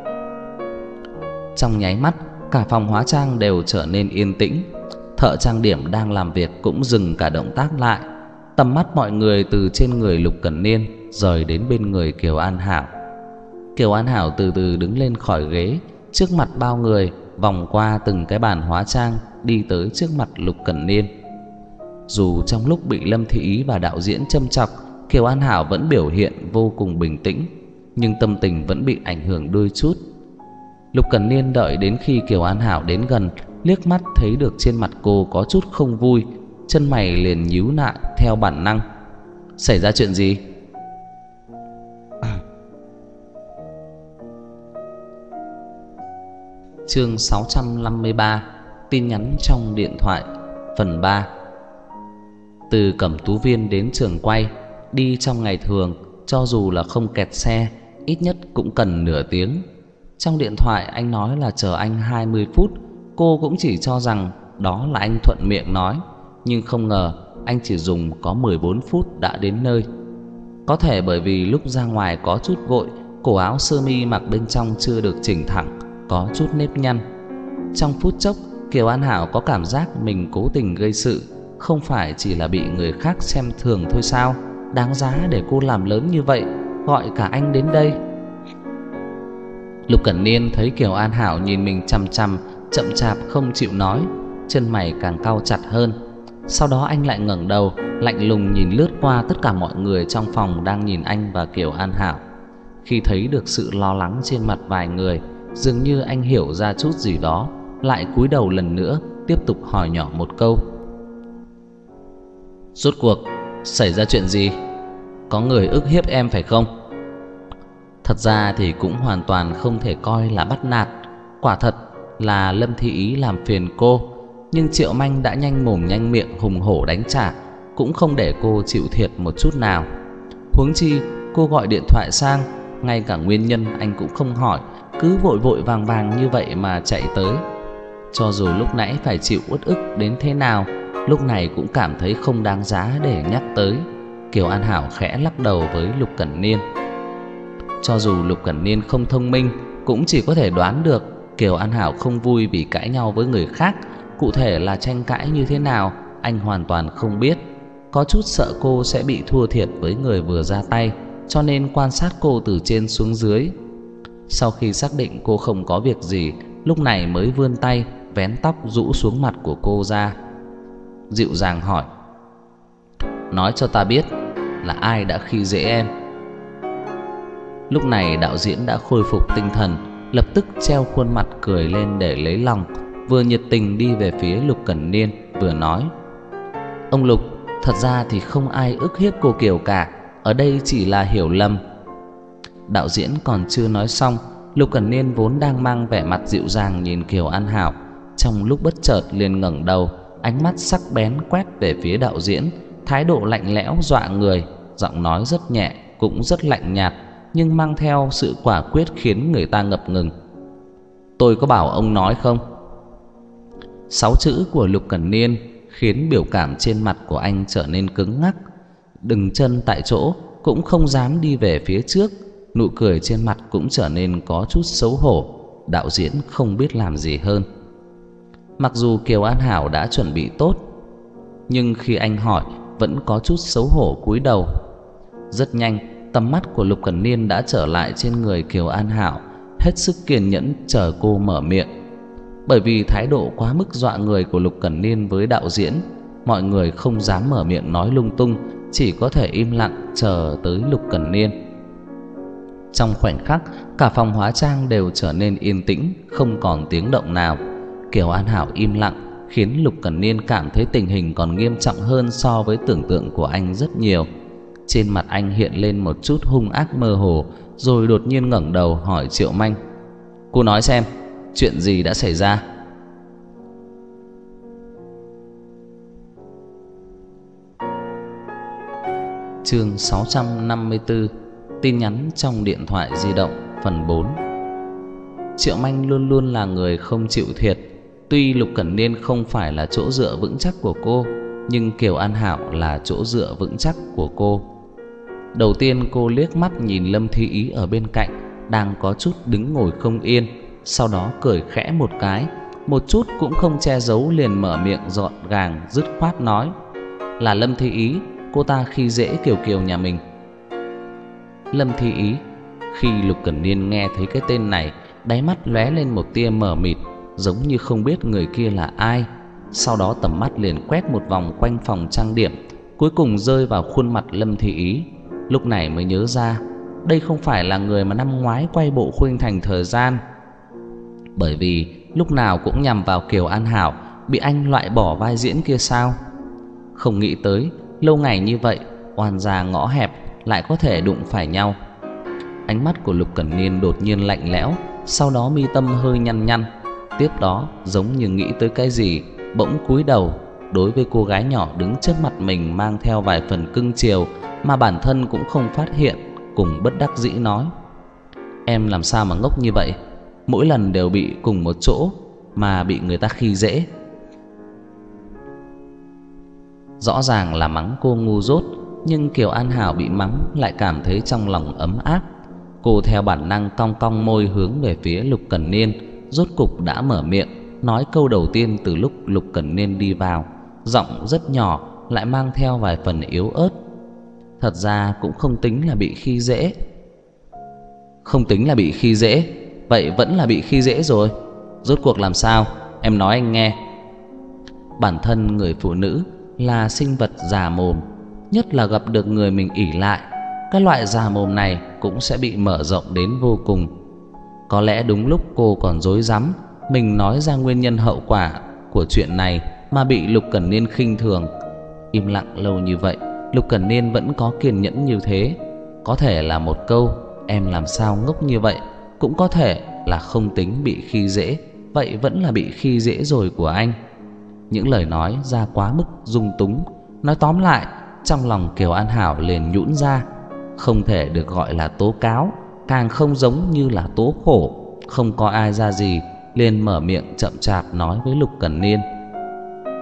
S1: Trong nháy mắt, cả phòng hóa trang đều trở nên yên tĩnh. Thợ trang điểm đang làm việc cũng dừng cả động tác lại. Tầm mắt mọi người từ trên người Lục Cẩn Niên rời đến bên người Kiều An Hảo. Kiều An Hảo từ từ đứng lên khỏi ghế, trước mặt bao người, vòng qua từng cái bàn hóa trang, đi tới trước mặt Lục Cẩn Niên. Dù trong lúc bị Lâm Thị Ý và đạo diễn châm chọc, Kiều An Hảo vẫn biểu hiện vô cùng bình tĩnh, nhưng tâm tình vẫn bị ảnh hưởng đôi chút. Lục Cẩn Niên đợi đến khi Kiều An Hảo đến gần, liếc mắt thấy được trên mặt cô có chút không vui, chân mày liền nhíu lại theo bản năng. Xảy ra chuyện gì? Chương sáu trăm năm mươi ba. Tin nhắn trong điện thoại. Phần ba. Từ Cẩm Tú Viên đến trường quay, đi trong ngày thường, cho dù là không kẹt xe, ít nhất cũng cần nửa tiếng. Trong điện thoại anh nói là chờ anh hai mươi phút. Cô cũng chỉ cho rằng đó là anh thuận miệng nói, nhưng không ngờ anh chỉ dùng có mười bốn phút đã đến nơi. Có thể bởi vì lúc ra ngoài có chút vội, cổ áo sơ mi mặc bên trong chưa được chỉnh thẳng, có chút nếp nhăn. Trong phút chốc, Kiều An Hảo có cảm giác mình cố tình gây sự, không phải chỉ là bị người khác xem thường thôi sao? Đáng giá để cô làm lớn như vậy, gọi cả anh đến đây. Lục Cẩn Niên thấy Kiều An Hảo nhìn mình chằm chằm, chậm chạp không chịu nói, chân mày càng cau chặt hơn. Sau đó anh lại ngẩng đầu, lạnh lùng nhìn lướt qua tất cả mọi người trong phòng đang nhìn anh và Kiều An Hảo. Khi thấy được sự lo lắng trên mặt vài người, dường như anh hiểu ra chút gì đó, lại cúi đầu lần nữa, tiếp tục hỏi nhỏ một câu. Rốt cuộc xảy ra chuyện gì? Có người ức hiếp em phải không? Thật ra thì cũng hoàn toàn không thể coi là bắt nạt. Quả thật là Lâm Thị Ý làm phiền cô, nhưng Triệu Manh đã nhanh mồm nhanh miệng hùng hổ đánh trả, cũng không để cô chịu thiệt một chút nào. Huống chi cô gọi điện thoại sang, ngay cả nguyên nhân anh cũng không hỏi, cứ vội vội vàng vàng như vậy mà chạy tới. Cho dù lúc nãy phải chịu uất ức đến thế nào, lúc này cũng cảm thấy không đáng giá để nhắc tới. Kiều An Hảo khẽ lắc đầu với Lục Cẩn Niên. Cho dù Lục Cẩn Niên không thông minh, cũng chỉ có thể đoán được Kiều An Hảo không vui vì cãi nhau với người khác. Cụ thể là tranh cãi như thế nào, anh hoàn toàn không biết. Có chút sợ cô sẽ bị thua thiệt với người vừa ra tay, cho nên quan sát cô từ trên xuống dưới. Sau khi xác định cô không có việc gì, lúc này mới vươn tay vén tóc rũ xuống mặt của cô ra, dịu dàng hỏi: nói cho ta biết là ai đã khi dễ em. Lúc này đạo diễn đã khôi phục tinh thần, lập tức treo khuôn mặt cười lên để lấy lòng, vừa nhiệt tình đi về phía Lục Cẩn Niên, vừa nói: ông Lục, thật ra thì không ai ức hiếp cô Kiều cả, ở đây chỉ là hiểu lầm. Đạo diễn còn chưa nói xong, Lục Cẩn Niên vốn đang mang vẻ mặt dịu dàng nhìn Kiều An Hảo, trong lúc bất chợt liền ngẩng đầu, ánh mắt sắc bén quét về phía đạo diễn, thái độ lạnh lẽo dọa người, giọng nói rất nhẹ cũng rất lạnh nhạt, nhưng mang theo sự quả quyết khiến người ta ngập ngừng. Tôi có bảo ông nói không? Sáu chữ của Lục Cẩn Niên khiến biểu cảm trên mặt của anh trở nên cứng ngắc, đứng chân tại chỗ, cũng không dám đi về phía trước, nụ cười trên mặt cũng trở nên có chút xấu hổ. Đạo diễn không biết làm gì hơn. Mặc dù Kiều An Hảo đã chuẩn bị tốt, nhưng khi anh hỏi vẫn có chút xấu hổ cúi đầu. Rất nhanh, tầm mắt của Lục Cẩn Niên đã trở lại trên người Kiều An Hảo, hết sức kiên nhẫn chờ cô mở miệng. Bởi vì thái độ quá mức dọa người của Lục Cẩn Niên với đạo diễn, mọi người không dám mở miệng nói lung tung, chỉ có thể im lặng chờ tới Lục Cẩn Niên. Trong khoảnh khắc, cả phòng hóa trang đều trở nên yên tĩnh, không còn tiếng động nào. Kiều An Hảo im lặng khiến Lục Cẩn Niên cảm thấy tình hình còn nghiêm trọng hơn so với tưởng tượng của anh rất nhiều. Trên mặt anh hiện lên một chút hung ác mơ hồ, rồi đột nhiên ngẩng đầu hỏi Triệu Manh: cô nói xem, chuyện gì đã xảy ra? Chương sáu trăm năm mươi tư: tin nhắn trong điện thoại di động, phần bốn. Triệu Manh luôn luôn là người không chịu thiệt. Tuy Lục Cẩn Niên không phải là chỗ dựa vững chắc của cô, nhưng Kiều An Hảo là chỗ dựa vững chắc của cô. Đầu tiên cô liếc mắt nhìn Lâm Thi Ý ở bên cạnh, đang có chút đứng ngồi không yên, sau đó cười khẽ một cái, một chút cũng không che giấu, liền mở miệng gọn gàng dứt khoát nói: là Lâm Thi Ý, cô ta khi dễ Kiều Kiều nhà mình. Lâm Thi Ý. Khi Lục Cẩn Niên nghe thấy cái tên này, đáy mắt lóe lên một tia mờ mịt, giống như không biết người kia là ai. Sau đó tầm mắt liền quét một vòng quanh phòng trang điểm, cuối cùng rơi vào khuôn mặt Lâm Thi Ý. Lúc này mới nhớ ra, đây không phải là người mà năm ngoái quay bộ Khuynh Thành Thời Gian. Bởi vì lúc nào cũng nhằm vào Kiều An Hảo, bị anh loại bỏ vai diễn kia sao? Không nghĩ tới, lâu ngày như vậy, oan gia ngõ hẹp lại có thể đụng phải nhau. Ánh mắt của Lục Cẩn Niên đột nhiên lạnh lẽo, sau đó mi tâm hơi nhăn nhăn. Tiếp đó, giống như nghĩ tới cái gì, bỗng cúi đầu, đối với cô gái nhỏ đứng trước mặt mình mang theo vài phần cưng chiều mà bản thân cũng không phát hiện, cùng bất đắc dĩ nói: em làm sao mà ngốc như vậy, mỗi lần đều bị cùng một chỗ mà bị người ta khi dễ. Rõ ràng là mắng cô ngu dốt, nhưng Kiều An Hảo bị mắng lại cảm thấy trong lòng ấm áp. Cô theo bản năng cong cong môi hướng về phía Lục Cẩn Niên, rốt cục đã mở miệng, nói câu đầu tiên từ lúc Lục Cẩn Niên đi vào, giọng rất nhỏ lại mang theo vài phần yếu ớt: thật ra cũng không tính là bị khi dễ. Không tính là bị khi dễ? Vậy vẫn là bị khi dễ rồi. Rốt cuộc làm sao? Em nói anh nghe. Bản thân người phụ nữ là sinh vật già mồm, nhất là gặp được người mình ỷ lại, cái loại già mồm này cũng sẽ bị mở rộng đến vô cùng. Có lẽ đúng lúc cô còn rối rắm, mình nói ra nguyên nhân hậu quả của chuyện này mà bị Lục Cẩn Niên khinh thường. Im lặng lâu như vậy, Lục Cẩn Niên vẫn có kiên nhẫn như thế. Có thể là một câu "em làm sao ngốc như vậy", cũng có thể là không tính bị khi dễ, vậy vẫn là bị khi dễ rồi của anh. Những lời nói ra quá mức dung túng. Nói tóm lại, trong lòng Kiều An Hảo liền nhũn ra. Không thể được gọi là tố cáo, càng không giống như là tố khổ. Không có ai ra gì, liền mở miệng chậm chạp nói với Lục Cẩn Niên: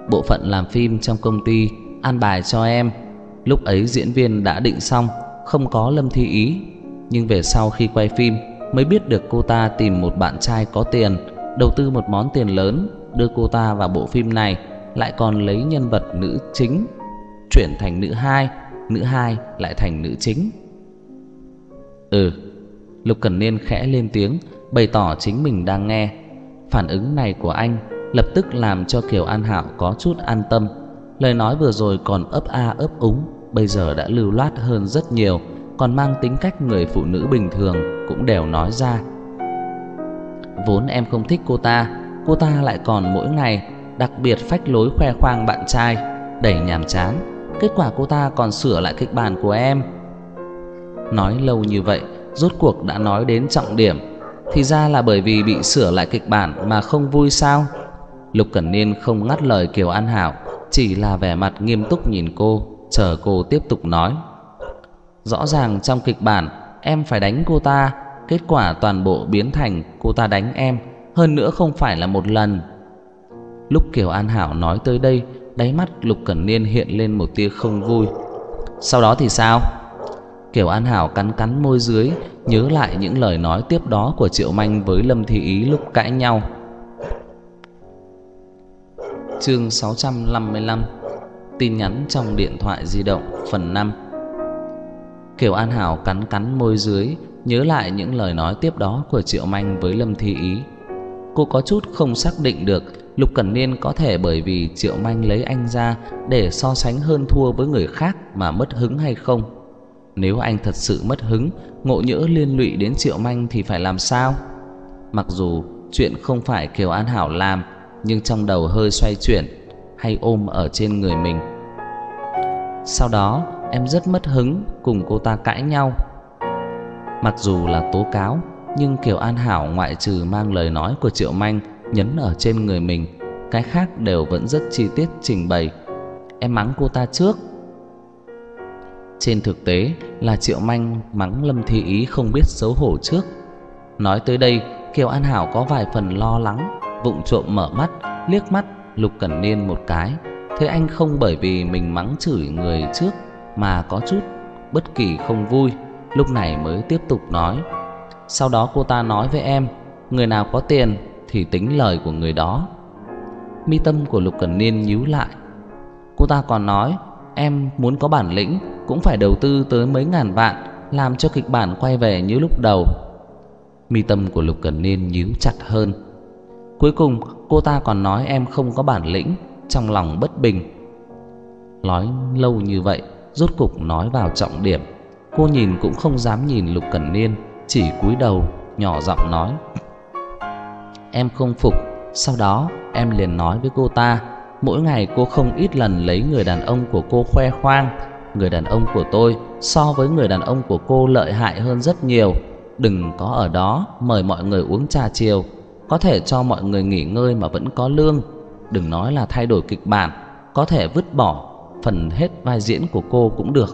S1: bộ phận làm phim trong công ty an bài cho em. Lúc ấy diễn viên đã định xong, không có Lâm Thi Ý. Nhưng về sau khi quay phim mới biết được cô ta tìm một bạn trai có tiền, đầu tư một món tiền lớn, đưa cô ta vào bộ phim này, lại còn lấy nhân vật nữ chính chuyển thành nữ hai, nữ hai lại thành nữ chính. Ừ, Lục Cẩn Niên khẽ lên tiếng, bày tỏ chính mình đang nghe. Phản ứng này của anh lập tức làm cho Kiều An Hảo có chút an tâm. Lời nói vừa rồi còn ấp a ấp úng, bây giờ đã lưu loát hơn rất nhiều, còn mang tính cách người phụ nữ bình thường cũng đều nói ra. Vốn em không thích cô ta, cô ta lại còn mỗi ngày đặc biệt phách lối khoe khoang bạn trai, đầy nhàm chán. Kết quả cô ta còn sửa lại kịch bản của em. Nói lâu như vậy, rốt cuộc đã nói đến trọng điểm. Thì ra là bởi vì bị sửa lại kịch bản mà không vui sao? Lục Cẩn Niên không ngắt lời Kiều An Hảo, chỉ là vẻ mặt nghiêm túc nhìn cô, chờ cô tiếp tục nói. Rõ ràng trong kịch bản em phải đánh cô ta, kết quả toàn bộ biến thành cô ta đánh em, hơn nữa không phải là một lần. Lúc Kiều An Hảo nói tới đây, đáy mắt Lục Cẩn Niên hiện lên một tia không vui. Sau đó thì sao? Kiều An Hảo cắn cắn môi dưới, nhớ lại những lời nói tiếp đó của Triệu Manh với Lâm Thi Ý lúc cãi nhau. Chương sáu trăm năm mươi lăm. Tin nhắn trong điện thoại di động phần năm. Kiều An Hảo cắn cắn môi dưới, nhớ lại những lời nói tiếp đó của Triệu Manh với Lâm Thi Ý. Cô có chút không xác định được Lục Cẩn Niên có thể bởi vì Triệu Manh lấy anh ra để so sánh hơn thua với người khác mà mất hứng hay không. Nếu anh thật sự mất hứng, ngộ nhỡ liên lụy đến Triệu Manh thì phải làm sao? Mặc dù chuyện không phải Kiều An Hảo làm, nhưng trong đầu hơi xoay chuyển, hay ôm ở trên người mình. Sau đó em rất mất hứng, cùng cô ta cãi nhau. Mặc dù là tố cáo, nhưng Kiều An Hảo ngoại trừ mang lời nói của Triệu Manh nhấn ở trên người mình, cái khác đều vẫn rất chi tiết trình bày. Em mắng cô ta trước. Trên thực tế là Triệu Manh mắng Lâm Thi Ý không biết xấu hổ trước. Nói tới đây, Kiều An Hảo có vài phần lo lắng, vụng trộm mở mắt, liếc mắt Lục Cẩn Niên một cái. Thấy anh không bởi vì mình mắng chửi người trước mà có chút bất kỳ không vui, lúc này mới tiếp tục nói. Sau đó cô ta nói với em, người nào có tiền thì tính lời của người đó. Mi tâm của Lục Cẩn Niên nhíu lại. Cô ta còn nói em muốn có bản lĩnh cũng phải đầu tư tới mấy ngàn vạn, làm cho kịch bản quay về như lúc đầu. Mi tâm của Lục Cẩn Niên nhíu chặt hơn. Cuối cùng cô ta còn nói em không có bản lĩnh, trong lòng bất bình. Nói lâu như vậy, rốt cục nói vào trọng điểm. Cô nhìn cũng không dám nhìn Lục Cẩn Niên, chỉ cúi đầu nhỏ giọng nói. Em không phục. Sau đó em liền nói với cô ta, mỗi ngày cô không ít lần lấy người đàn ông của cô khoe khoang. Người đàn ông của tôi so với người đàn ông của cô lợi hại hơn rất nhiều. Đừng có ở đó mời mọi người uống trà chiều, có thể cho mọi người nghỉ ngơi mà vẫn có lương. Đừng nói là thay đổi kịch bản, có thể vứt bỏ phần hết vai diễn của cô cũng được.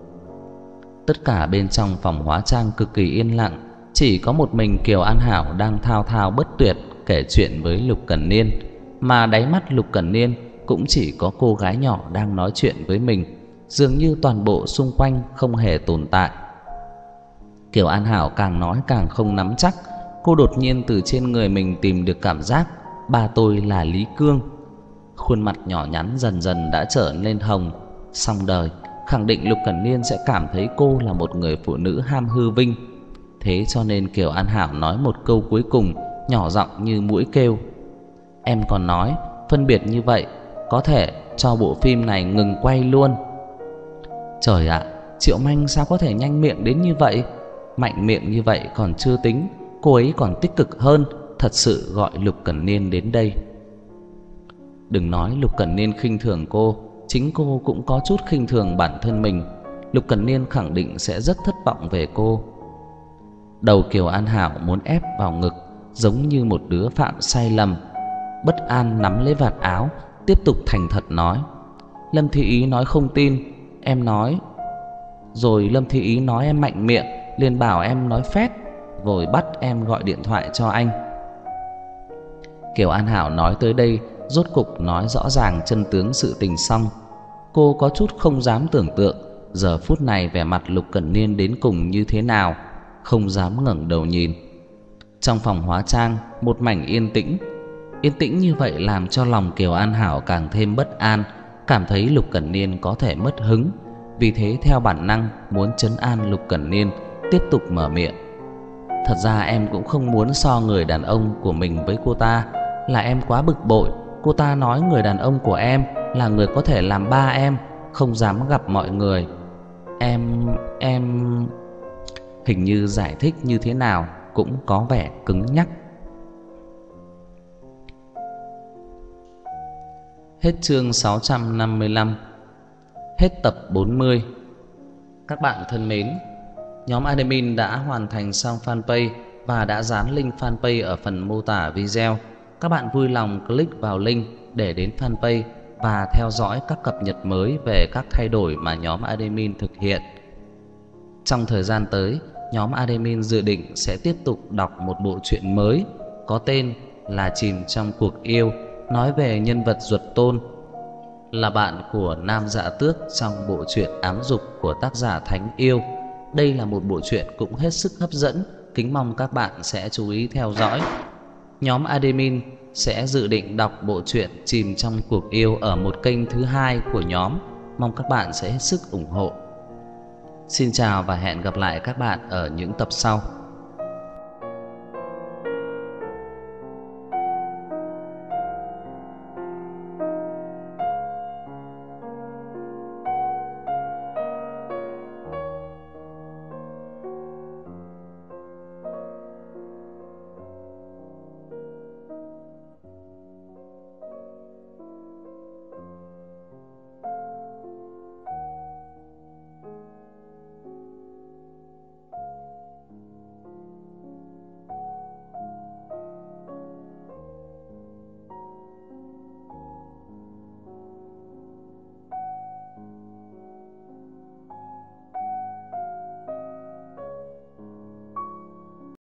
S1: Tất cả bên trong phòng hóa trang cực kỳ yên lặng, chỉ có một mình Kiều An Hảo đang thao thao bất tuyệt kể chuyện với Lục Cẩn Niên, mà đáy mắt Lục Cẩn Niên cũng chỉ có cô gái nhỏ đang nói chuyện với mình, dường như toàn bộ xung quanh không hề tồn tại. Kiều An Hảo càng nói càng không nắm chắc. Cô đột nhiên từ trên người mình tìm được cảm giác ba tôi là Lý Cương. Khuôn mặt nhỏ nhắn dần dần đã trở nên hồng. Xong đời, khẳng định Lục Cẩn Niên sẽ cảm thấy cô là một người phụ nữ ham hư vinh. Thế cho nên Kiều An Hảo nói một câu cuối cùng, nhỏ giọng như muỗi kêu. Em còn nói, phân biệt như vậy có thể cho bộ phim này ngừng quay luôn. Trời ạ, Triệu Manh sao có thể nhanh miệng đến như vậy? Mạnh miệng như vậy còn chưa tính, cô ấy còn tích cực hơn, thật sự gọi Lục Cẩn Niên đến đây. Đừng nói Lục Cẩn Niên khinh thường cô, chính cô cũng có chút khinh thường bản thân mình. Lục Cẩn Niên khẳng định sẽ rất thất vọng về cô. Đầu Kiều An Hảo muốn ép vào ngực, giống như một đứa phạm sai lầm. Bất an nắm lấy vạt áo, tiếp tục thành thật nói. Lâm Thi Ý nói không tin, em nói. Rồi Lâm Thi Ý nói em mạnh miệng, liền bảo em nói phét, rồi bắt em gọi điện thoại cho anh. Kiều An Hảo nói tới đây rốt cục nói rõ ràng chân tướng sự tình xong. Cô có chút không dám tưởng tượng giờ phút này vẻ mặt Lục Cẩn Niên đến cùng như thế nào, không dám ngẩng đầu nhìn. Trong phòng hóa trang một mảnh yên tĩnh. Yên tĩnh như vậy làm cho lòng Kiều An Hảo càng thêm bất an, cảm thấy Lục Cẩn Niên có thể mất hứng. Vì thế theo bản năng muốn trấn an Lục Cẩn Niên, tiếp tục mở miệng. Thật ra em cũng không muốn so người đàn ông của mình với cô ta, là em quá bực bội. Cô ta nói người đàn ông của em là người có thể làm ba em, không dám gặp mọi người. Em... em... Hình như giải thích như thế nào cũng có vẻ cứng nhắc. Hết chương sáu trăm năm mươi lăm. Hết tập bốn mươi. Các bạn thân mến, nhóm admin đã hoàn thành xong fanpage và đã dán link fanpage ở phần mô tả video. Các bạn vui lòng click vào link để đến fanpage và theo dõi các cập nhật mới về các thay đổi mà nhóm admin thực hiện. Trong thời gian tới, nhóm admin dự định sẽ tiếp tục đọc một bộ truyện mới có tên là Chìm trong cuộc yêu, nói về nhân vật Duật Tôn, là bạn của Nam Dạ Tước trong bộ truyện Ám Dục của tác giả Thánh Yêu. Đây là một bộ truyện cũng hết sức hấp dẫn, kính mong các bạn sẽ chú ý theo dõi. Nhóm admin sẽ dự định đọc bộ truyện Chìm trong cuộc yêu ở một kênh thứ hai của nhóm, mong các bạn sẽ hết sức ủng hộ. Xin chào và hẹn gặp lại các bạn ở những tập sau.